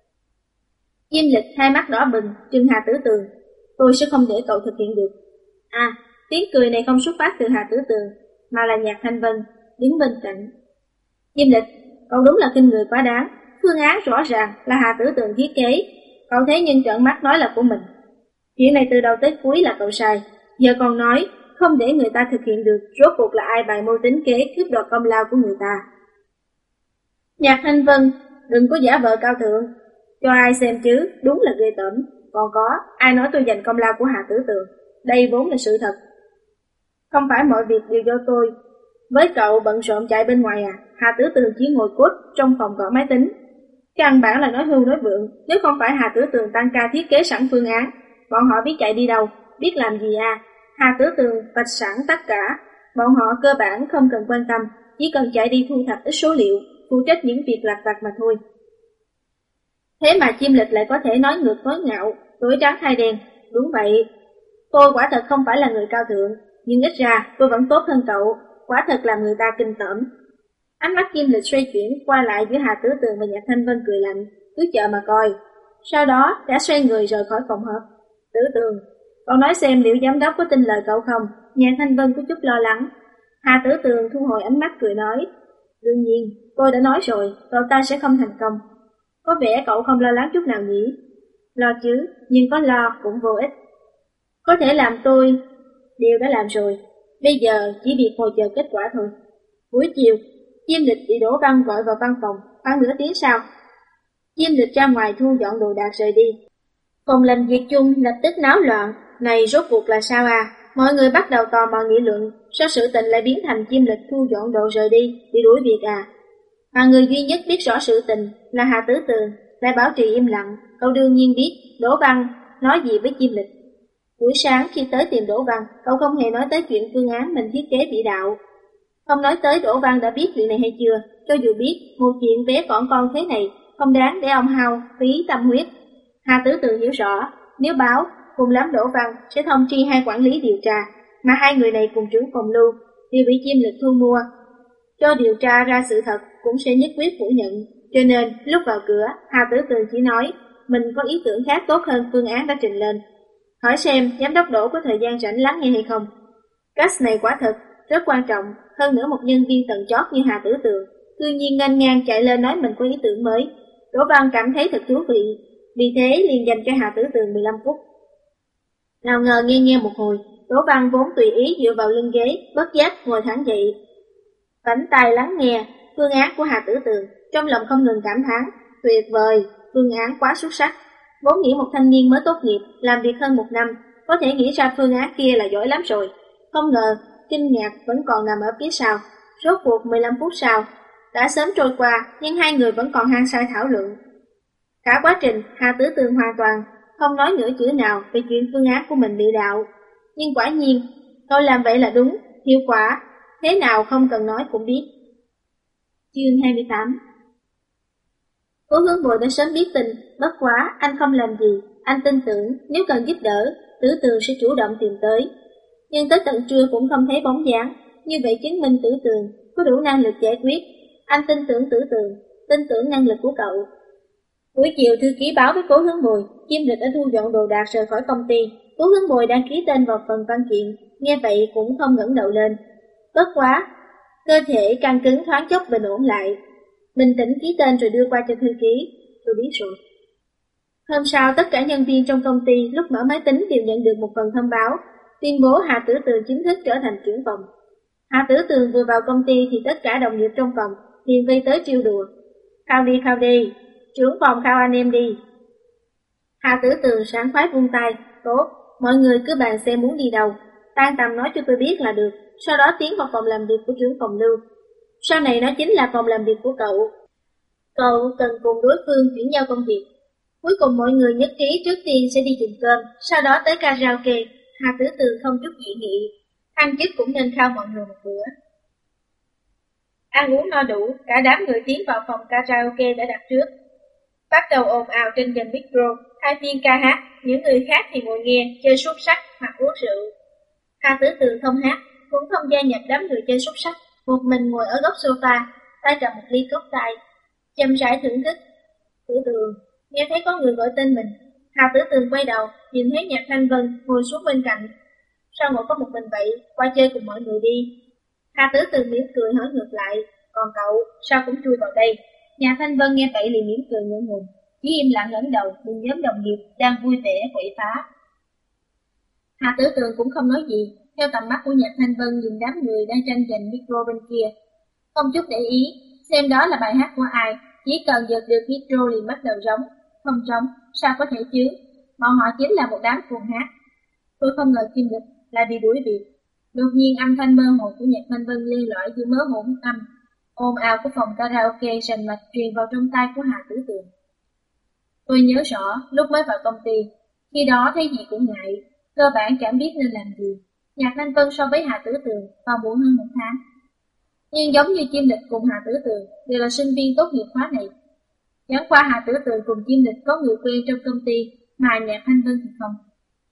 Chiêm Lịch hai mắt đỏ bừng, trừng Hà Tử Tường, tôi sẽ không để cậu thực hiện được. À, tiếng cười này không xuất phát từ Hà Tử Tường, mà là Nhạc Thanh Vân đứng bên cạnh. Chiêm Lịch, cậu đúng là kinh người quá đáng, phương án rõ ràng là Hà Tử Tường thiết kế, cậu thế nhưng trợn mắt nói là của mình. Chuyện này từ đầu tới cuối là cậu sai, giờ còn nói không để người ta thực hiện được, rốt cuộc là ai bày mưu tính kế cướp đoạt công lao của người ta. Nhạc Thanh Vân, đừng có giả vờ cao thượng, cho ai xem chứ, đúng là ghê tởm. Còn có, ai nói tôi giành công lao của Hà Tử Tường, đây vốn là sự thật. Không phải mọi việc đều do tôi. Với cậu bận rộn chạy bên ngoài à, Hà Tử Tường chỉ ngồi cốt trong phòng gõ máy tính. Căn bản là nói hưu nói vượng, nếu không phải Hà Tử Tường tăng ca thiết kế sẵn phương án, bọn họ biết chạy đi đâu, biết làm gì à. Hà Tử Tường vạch sẵn tất cả, bọn họ cơ bản không cần quan tâm, chỉ cần chạy đi thu thập ít số liệu, phụ trách những việc lặt vặt mà thôi. Thế mà Chiêm Lịch lại có thể nói ngược nói ngạo, tối trắng thay đen. Đúng vậy, tôi quả thật không phải là người cao thượng, nhưng ít ra tôi vẫn tốt hơn cậu, quả thật làm người ta kinh tởm. Ánh mắt Chiêm Lịch xoay chuyển qua lại giữa Hà Tử Tường và Nhạc Thanh Vân cười lạnh, cứ chờ mà coi. Sau đó đã xoay người rời khỏi phòng họp. Tử Tường, cậu nói xem liệu giám đốc có tin lời cậu không? Nhạc Thanh Vân có chút lo lắng. Hà Tử Tường thu hồi ánh mắt cười nói, đương nhiên, tôi đã nói rồi, cậu ta sẽ không thành công. Có vẻ cậu không lo lắng chút nào nhỉ? Lo chứ, nhưng có lo cũng vô ích. Có thể làm tôi, đều đã làm rồi. Bây giờ chỉ việc ngồi chờ kết quả thôi. Buổi chiều, Chiêm Lịch bị Đỗ Văn gọi vào văn phòng, khoảng nửa tiếng sau. Chiêm Lịch ra ngoài thu dọn đồ đạc rời đi. Phòng làm việc chung lập tức náo loạn. Này rốt cuộc là sao à? Mọi người bắt đầu tò mò nghị luận, sao sự tình lại biến thành Chiêm Lịch thu dọn đồ rời đi, bị đuổi việc à? Mà người duy nhất biết rõ sự tình là Hà Tử Tường, lại bảo trì im lặng. Cậu đương nhiên biết Đỗ Văn nói gì với Chiêm Lịch. Buổi sáng khi tới tìm Đỗ Văn, cậu không hề nói tới chuyện phương án mình thiết kế bị đạo. Không nói tới Đỗ Văn đã biết chuyện này hay chưa, cho dù biết một chuyện bé con thế này không đáng để ông hao phí tâm huyết. Hà Tử Tường hiểu rõ, nếu báo, cùng lắm Đỗ Văn sẽ thông tri hai quản lý điều tra, mà hai người này cùng trưởng phòng Lưu đều bị Chiêm Lịch thu mua. Cho điều tra ra sự thật cũng sẽ nhất quyết phủ nhận, cho nên lúc vào cửa, Hà Tử Tường chỉ nói mình có ý tưởng khác tốt hơn phương án đã trình lên. Hỏi xem giám đốc Đỗ có thời gian rảnh lắng nghe hay không. Cách này quả thật rất quan trọng, hơn nữa một nhân viên tầng chót như Hà Tử Tường cư nhiên nghênh ngang chạy lên nói mình có ý tưởng mới. Đỗ Văn cảm thấy thật thú vị, vì thế liền dành cho Hà Tử Tường 15 phút. Nào ngờ nghe một hồi, Đỗ Văn vốn tùy ý dựa vào lưng ghế, bất giác ngồi thẳng dậy. Vảnh tai lắng nghe phương án của Hà Tử Tường, trong lòng không ngừng cảm thán, tuyệt vời, phương án quá xuất sắc. Vốn nghĩ một thanh niên mới tốt nghiệp, làm việc hơn 1 năm, có thể nghĩ ra phương án kia là giỏi lắm rồi. Không ngờ, kinh ngạc vẫn còn nằm ở phía sau. Rốt cuộc 15 phút sau, đã sớm trôi qua, nhưng hai người vẫn còn hăng say thảo luận. Cả quá trình, Hà Tử Tường hoàn toàn không nói nửa chữ nào về chuyện phương án của mình bị đạo. Nhưng quả nhiên, tôi làm vậy là đúng, hiệu quả, thế nào không cần nói cũng biết. Chương 28. Cố Hướng Bồi đã sớm biết tin, bất quá anh không làm gì, anh tin tưởng nếu cần giúp đỡ, Tử Tường sẽ chủ động tìm tới. Nhưng tới tận trưa cũng không thấy bóng dáng, như vậy chứng minh Tử Tường có đủ năng lực giải quyết. Anh tin tưởng Tử Tường, tin tưởng năng lực của cậu. Buổi chiều thư ký báo với Cố Hướng Bồi, Chiêm Lịch đã thu dọn đồ đạc rời khỏi công ty. Cố Hướng Bồi đang ký tên vào phần văn kiện, nghe vậy cũng không ngẩng đầu lên. Bất quá, cơ thể căng cứng thoáng chốc bình ổn lại, bình tĩnh ký tên rồi đưa qua cho thư ký. Tôi biết rồi. Hôm sau, tất cả nhân viên trong công ty lúc mở máy tính đều nhận được một phần thông báo, tuyên bố Hà Tử Tường chính thức trở thành trưởng phòng. Hà Tử Tường vừa vào công ty thì tất cả đồng nghiệp trong phòng liền vây tới trêu đùa. Khao đi, trưởng phòng khao anh em đi. Hà Tử Tường sảng khoái vung tay, tốt, mọi người cứ bàn xem muốn đi đâu, tan tầm nói cho tôi biết là được, sau đó tiến vào phòng làm việc của trưởng phòng Lưu. Sau này nó chính là phòng làm việc của cậu. Cậu cần cùng đối phương chuyển giao công việc. Cuối cùng mọi người nhất trí trước tiên sẽ đi tìm cơm, sau đó tới karaoke. Hà Tử Tường không chút dị nghị, thăng chức cũng nên khao mọi người một bữa. Ăn uống no đủ, cả đám người tiến vào phòng karaoke đã đặt trước. Bắt đầu ồn ào trên dàn micro, hai viên ca hát, những người khác thì ngồi nghe, chơi xúc sắc hoặc uống rượu. Hà Tử Tường không hát, cũng không gia nhập đám người chơi xúc sắc, một mình ngồi ở góc sofa, tay cầm một ly cốc tay, chậm rãi thưởng thức. Tử Tường, nghe thấy có người gọi tên mình. Hà Tử Tường quay đầu, nhìn thấy Nhạc Thanh Vân ngồi xuống bên cạnh. Sao ngồi có một mình vậy, qua chơi cùng mọi người đi. Hà Tử Tường mỉm cười hỏi ngược lại, còn cậu, sao cũng chui vào đây. Nhạc Thanh Vân nghe vậy liền mỉm cười ngượng ngùng, chỉ im lặng ngẩng đầu nhìn nhóm đồng nghiệp đang vui vẻ quậy phá. Hà Tử Tường cũng không nói gì, theo tầm mắt của Nhạc Thanh Vân nhìn đám người đang tranh giành micro bên kia. Không chút để ý, xem đó là bài hát của ai, chỉ cần giật được micro liền bắt đầu rống. Không trống, sao có thể chứ, bọn họ chính là một đám cuồng hát. Tôi không ngờ Kim Lịch lại bị đuổi việc. Đột nhiên âm thanh mơ hồ của Nhạc Thanh Vân len lỏi giữa mớ hỗn âm, ồn ào của phòng karaoke rành mạch truyền vào trong tai của Hà Tử Tường. Tôi nhớ rõ, lúc mới vào công ty, khi đó thấy gì cũng ngại, cơ bản chẳng biết nên làm gì. Nhạc Thanh Vân so với Hà Tử Tường vào muộn hơn 1 tháng. Nhưng giống như Kim Lịch cùng Hà Tử Tường đều là sinh viên tốt nghiệp khóa này. Chẳng qua Hà Tử Tường cùng Kim Lịch có người quen trong công ty, mà Nhạc Thanh Vân thì không.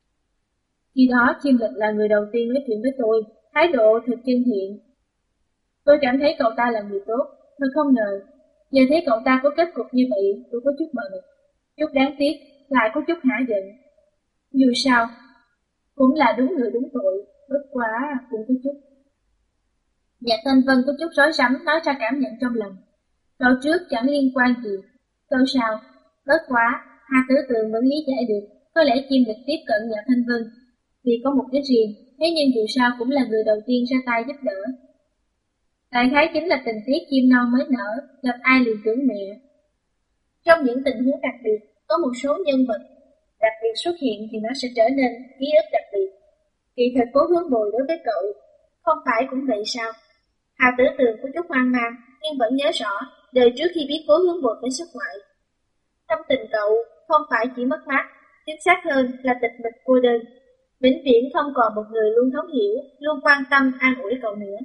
Khi đó Kim Lịch là người đầu tiên nói chuyện với tôi, thái độ thật chân thiện. Tôi cảm thấy cậu ta là người tốt, thật không ngờ. Giờ thấy cậu ta có kết cục như vậy, tôi có chút mờ mịt, chút đáng tiếc, lại có chút hả giận. Dù sao, cũng là đúng người đúng tội, bất quá cũng có chút. Nhạc Thanh Vân có chút rối rắm nói ra cảm nhận trong lòng. Cậu trước chẳng liên quan gì, cậu sao, bất quá, Hà Tử Tường vẫn lý giải được, có lẽ Kim Lịch tiếp cận Nhạc Thanh Vân vì có mục đích riêng, thế nhưng dù sao cũng là người đầu tiên ra tay giúp đỡ. Đại khái chính là tình tiết chim non mới nở, gặp ai liền tưởng mẹ. Trong những tình huống đặc biệt, có một số nhân vật đặc biệt xuất hiện thì nó sẽ trở nên ký ức đặc biệt. Kỳ thực Cố Hướng Bồi đối với cậu, không phải cũng vậy sao? Hà Tử Tường có chút hoang mang, nhưng vẫn nhớ rõ, đời trước khi biết Cố Hướng Bồi phải xuất ngoại. Tâm tình cậu không phải chỉ mất mát, chính xác hơn là tịch mịch cô đơn. Vĩnh viễn không còn một người luôn thấu hiểu, luôn quan tâm an ủi cậu nữa.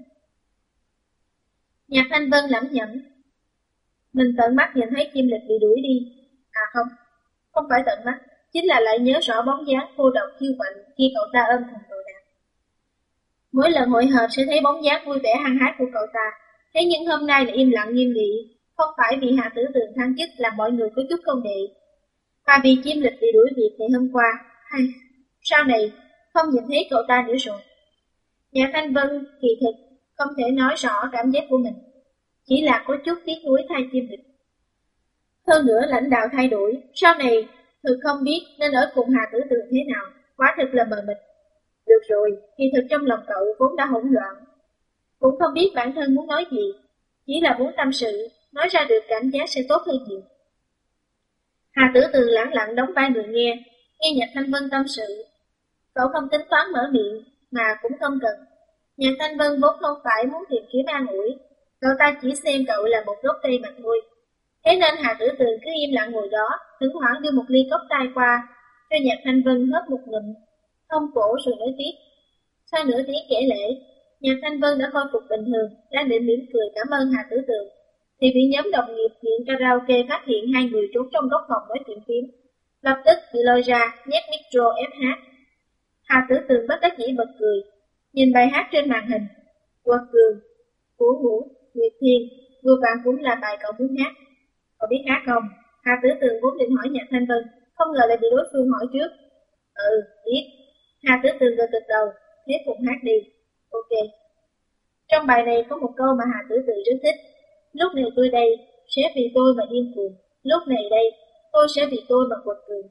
Nhạc Thanh Vân lẩm nhẩm, mình tận mắt nhìn thấy Kim Lịch bị đuổi đi. À không phải tận mắt, chính là lại nhớ rõ bóng dáng cô độc kiêu quạnh khi cậu ta ôm thùng đồ đạc. Mỗi lần hội họp sẽ thấy bóng dáng vui vẻ hăng hái của cậu ta, thế nhưng hôm nay là im lặng nghiêm nghị, không phải vì Hà Tử Tường thăng chức làm mọi người có chút công đệ, mà vì Kim Lịch bị đuổi việc ngày hôm qua. Hay sau này không nhìn thấy cậu ta nữa rồi. Nhạc Thanh Vân kỳ thực không thể nói rõ cảm giác của mình. chỉ là có chút tiếc nuối thay chim địch. Hơn nữa lãnh đạo thay đổi, sau này thực không biết nên ở cùng Hà Tử Tường thế nào, quá thực là mờ mịt. Được rồi, kỳ thực trong lòng cậu vốn đã hỗn loạn, cũng không biết bản thân muốn nói gì, chỉ là muốn tâm sự, nói ra được cảm giác sẽ tốt hơn nhiều. Hà Tử Tường lẳng lặng đóng vai người nghe Nhạc Thanh Vân tâm sự. Cậu không tính toán mở miệng, mà cũng không cần. Nhạc Thanh Vân vốn không phải muốn tìm kiếm an ủi, cậu ta chỉ xem cậu là một gốc cây mà thôi. Thế nên Hà Tử Tường cứ im lặng ngồi đó, thỉnh thoảng đưa một ly cốc tai qua, cho Nhạc Thanh Vân hớp một ngụm, thông cổ rồi nói tiếp. Sau nửa tiếng kể lễ, Nhạc Thanh Vân đã khôi phục bình thường, đang định mỉm cười cảm ơn Hà Tử Tường, thì bị nhóm đồng nghiệp nghiện karaoke phát hiện hai người trốn trong góc phòng nói chuyện phím. Lập tức bị lôi ra, nhét micro ép hát. Hà Tử Tường bất đắc dĩ bật cười, nhìn bài hát trên màn hình. Quật Cường, của Vũ, Nguyệt Thiên, vừa vặn cũng là bài cậu muốn hát. Cậu biết hát không? Hà Tử Tường vốn định hỏi Nhạc Thanh Vân, không ngờ lại bị đối phương hỏi trước. Biết. Hà Tử Tường gật gật đầu, thế cùng hát đi. Ok. Trong bài này có một câu mà Hà Tử Tường rất thích. Lúc này tôi đây, sẽ vì tôi mà điên cuồng. Lúc này đây, tôi sẽ vì tôi mà quật cường.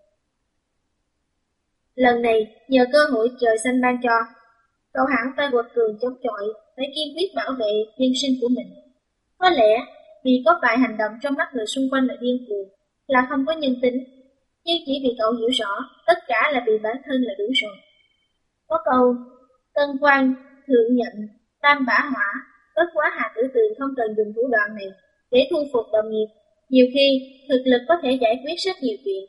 Lần này, nhờ cơ hội trời xanh ban cho, cậu hẳn phải quật cường chống chọi, phải kiên quyết bảo vệ nhân sinh của mình. Có lẽ, vì có vài hành động trong mắt người xung quanh là điên cuồng, là không có nhân tính, nhưng chỉ vì cậu hiểu rõ, tất cả là vì bản thân là đủ rồi. Có câu, tân quan, thượng nhận, tam bả hỏa, bất quá Hà Tử Tường không cần dùng thủ đoạn này để thu phục đồng nghiệp. Nhiều khi, thực lực có thể giải quyết rất nhiều chuyện.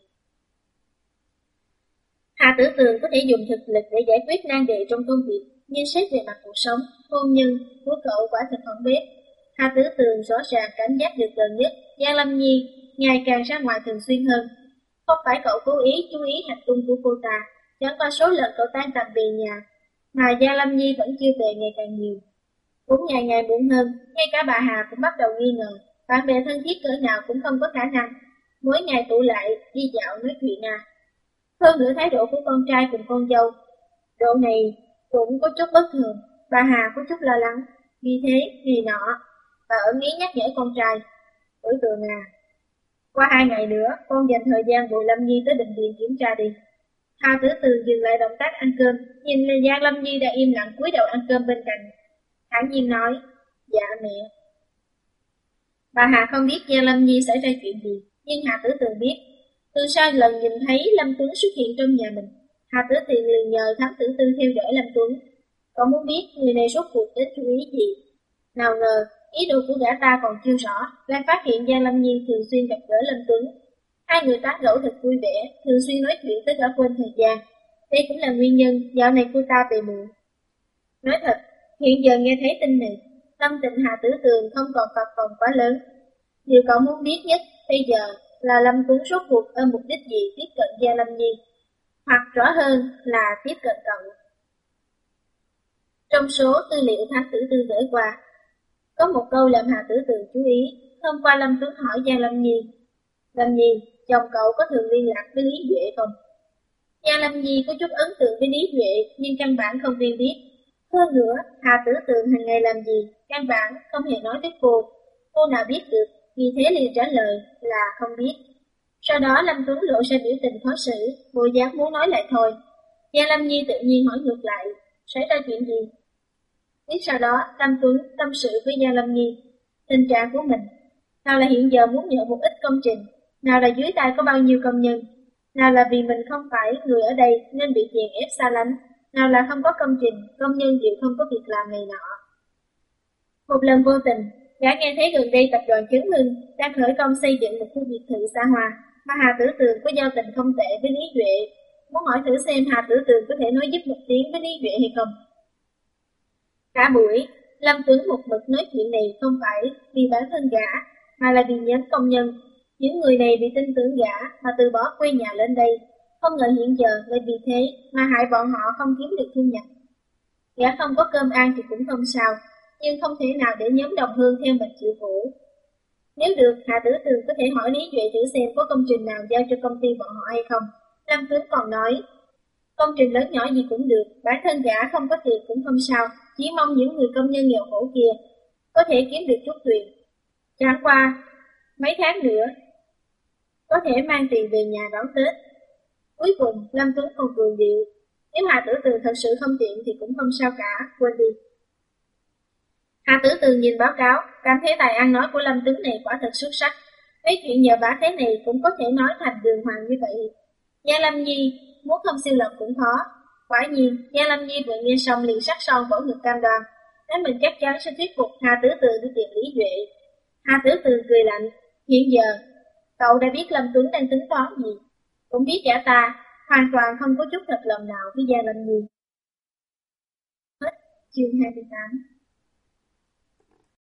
Hà Tử Tường có thể dùng thực lực để giải quyết nan đề trong công việc, nhưng xét về mặt cuộc sống, hôn nhân của cậu quả thực hỏng bếp. Hà Tử Tường rõ ràng cảm giác được gần nhất, Giang Lâm Nhi ngày càng ra ngoài thường xuyên hơn. Không phải cậu cố ý chú ý hành tung của cô ta, chẳng qua số lần cậu tan tầm về nhà, mà Giang Lâm Nhi vẫn chưa về ngày càng nhiều. Cũng ngày ngày muộn hơn, ngay cả bà Hà cũng bắt đầu nghi ngờ, bạn bè thân thiết cỡ nào cũng không có khả năng mỗi ngày tụ lại đi dạo nói chuyện à. Hơn nữa thái độ của con trai cùng con dâu, độ này cũng có chút bất thường. Bà Hà có chút lo lắng, vì thế, vì nọ, bà ẩn ý nhắc nhở con trai. Tử Tường à, qua 2 ngày nữa, con dành thời gian bồi Lâm Nhi tới bệnh viện kiểm tra đi. Hà Tử Tường dừng lại động tác ăn cơm, nhìn lên Giang Lâm Nhi đã im lặng cúi đầu ăn cơm bên cạnh. Thản nhiên nói, dạ mẹ. Bà Hà không biết Giang Lâm Nhi xảy ra chuyện gì, nhưng Hà Tử Tường biết. Từ sau lần nhìn thấy Lâm Tuấn xuất hiện trong nhà mình, Hà Tử Tường liền nhờ Thám Tử Tư theo dõi Lâm Tuấn. Cậu muốn biết người này rốt cuộc đến chú ý gì. Nào ngờ, ý đồ của gã ta còn chưa rõ, lại phát hiện Giang Lâm Nhi thường xuyên gặp gỡ Lâm Tuấn. Hai người tán gẫu thật vui vẻ, thường xuyên nói chuyện tới cả quên thời gian. Đây cũng là nguyên nhân dạo này cô ta về muộn. Nói thật, hiện giờ nghe thấy tin này, tâm tình Hà Tử Tường không còn phập phồng quá lớn. Điều cậu muốn biết nhất bây giờ là Lâm Tuấn rốt cuộc ở mục đích gì tiếp cận Giang Lâm Nhi, hoặc rõ hơn là tiếp cận cậu. Trong số tư liệu Thám Tử Tư gửi qua, có một câu làm Hà Tử Tường chú ý. Hôm qua Lâm Tuấn hỏi Giang Lâm Nhi, Lâm Nhi, chồng cậu có thường liên lạc với Lý Duệ không? Giang Lâm Nhi có chút ấn tượng với Lý Duệ, nhưng căn bản không quen biết. Hơn nữa, Hà Tử Tường hàng ngày làm gì, căn bản không hề nói với cô nào biết được, vì thế liền trả lời là không biết. Sau đó Lâm Tuấn lộ ra biểu tình khó xử, bộ dáng muốn nói lại thôi. Giang Lâm Nhi tự nhiên hỏi ngược lại, xảy ra chuyện gì? Tiếp sau đó, Lâm Tuấn tâm sự với Giang Lâm Nhi tình trạng của mình, nào là hiện giờ muốn nhận một ít công trình, nào là dưới tay có bao nhiêu công nhân, nào là vì mình không phải người ở đây nên bị chèn ép xa lánh, nào là không có công trình, công nhân đều không có việc làm này nọ. Một lần vô tình, gã nghe thấy gần đây tập đoàn Chấn Hưng đang khởi công xây dựng một khu biệt thự xa hoa, mà Hà Tử Tường có giao tình không tệ với Lý Duệ, muốn hỏi thử xem Hà Tử Tường có thể nói giúp một tiếng với Lý Duệ hay không. Cả buổi, Lâm Tuấn một mực nói chuyện này không phải vì bản thân gã, mà là vì nhóm công nhân. Những người này bị tin tưởng gã mà từ bỏ quê nhà lên đây, không ngờ hiện giờ lại vì thế mà hại bọn họ không kiếm được thu nhập. Gã không có cơm ăn thì cũng không sao, nhưng không thể nào để nhóm đồng hương theo mình chịu khổ. Nếu được, Hà Tử Tường có thể hỏi Lý Duệ thử xem có công trình nào giao cho công ty bọn họ hay không. Lâm Tuấn còn nói, công trình lớn nhỏ gì cũng được, bản thân gã không có tiền cũng không sao, chỉ mong những người công nhân nghèo khổ kia có thể kiếm được chút tiền. Chẳng qua mấy tháng nữa có thể mang tiền về nhà đón Tết. Cuối cùng Lâm Tuấn còn cường điệu, nếu Hà Tử Từ thật sự không tiện thì cũng không sao cả, quên đi. Hà Tử Từ nhìn báo cáo, cảm thấy tài ăn nói của Lâm Tuấn này quả thật xuất sắc. Mấy chuyện nhờ vả thế này cũng có thể nói thành đường hoàng như vậy. Giang Lâm Nhi muốn không siêu lập cũng khó. Quả nhiên, Giang Lâm Nhi vừa nghe xong liền sắc son vỗ ngực cam đoan, nói mình chắc chắn sẽ thuyết phục Hà Tử Từ đi tìm Lý Duệ. Hà Tử Từ cười lạnh, hiện giờ cậu đã biết Lâm Tuấn đang tính toán gì, cũng biết gã ta hoàn toàn không có chút thật lòng nào với Giang Lâm Nhi. Hết chương 28.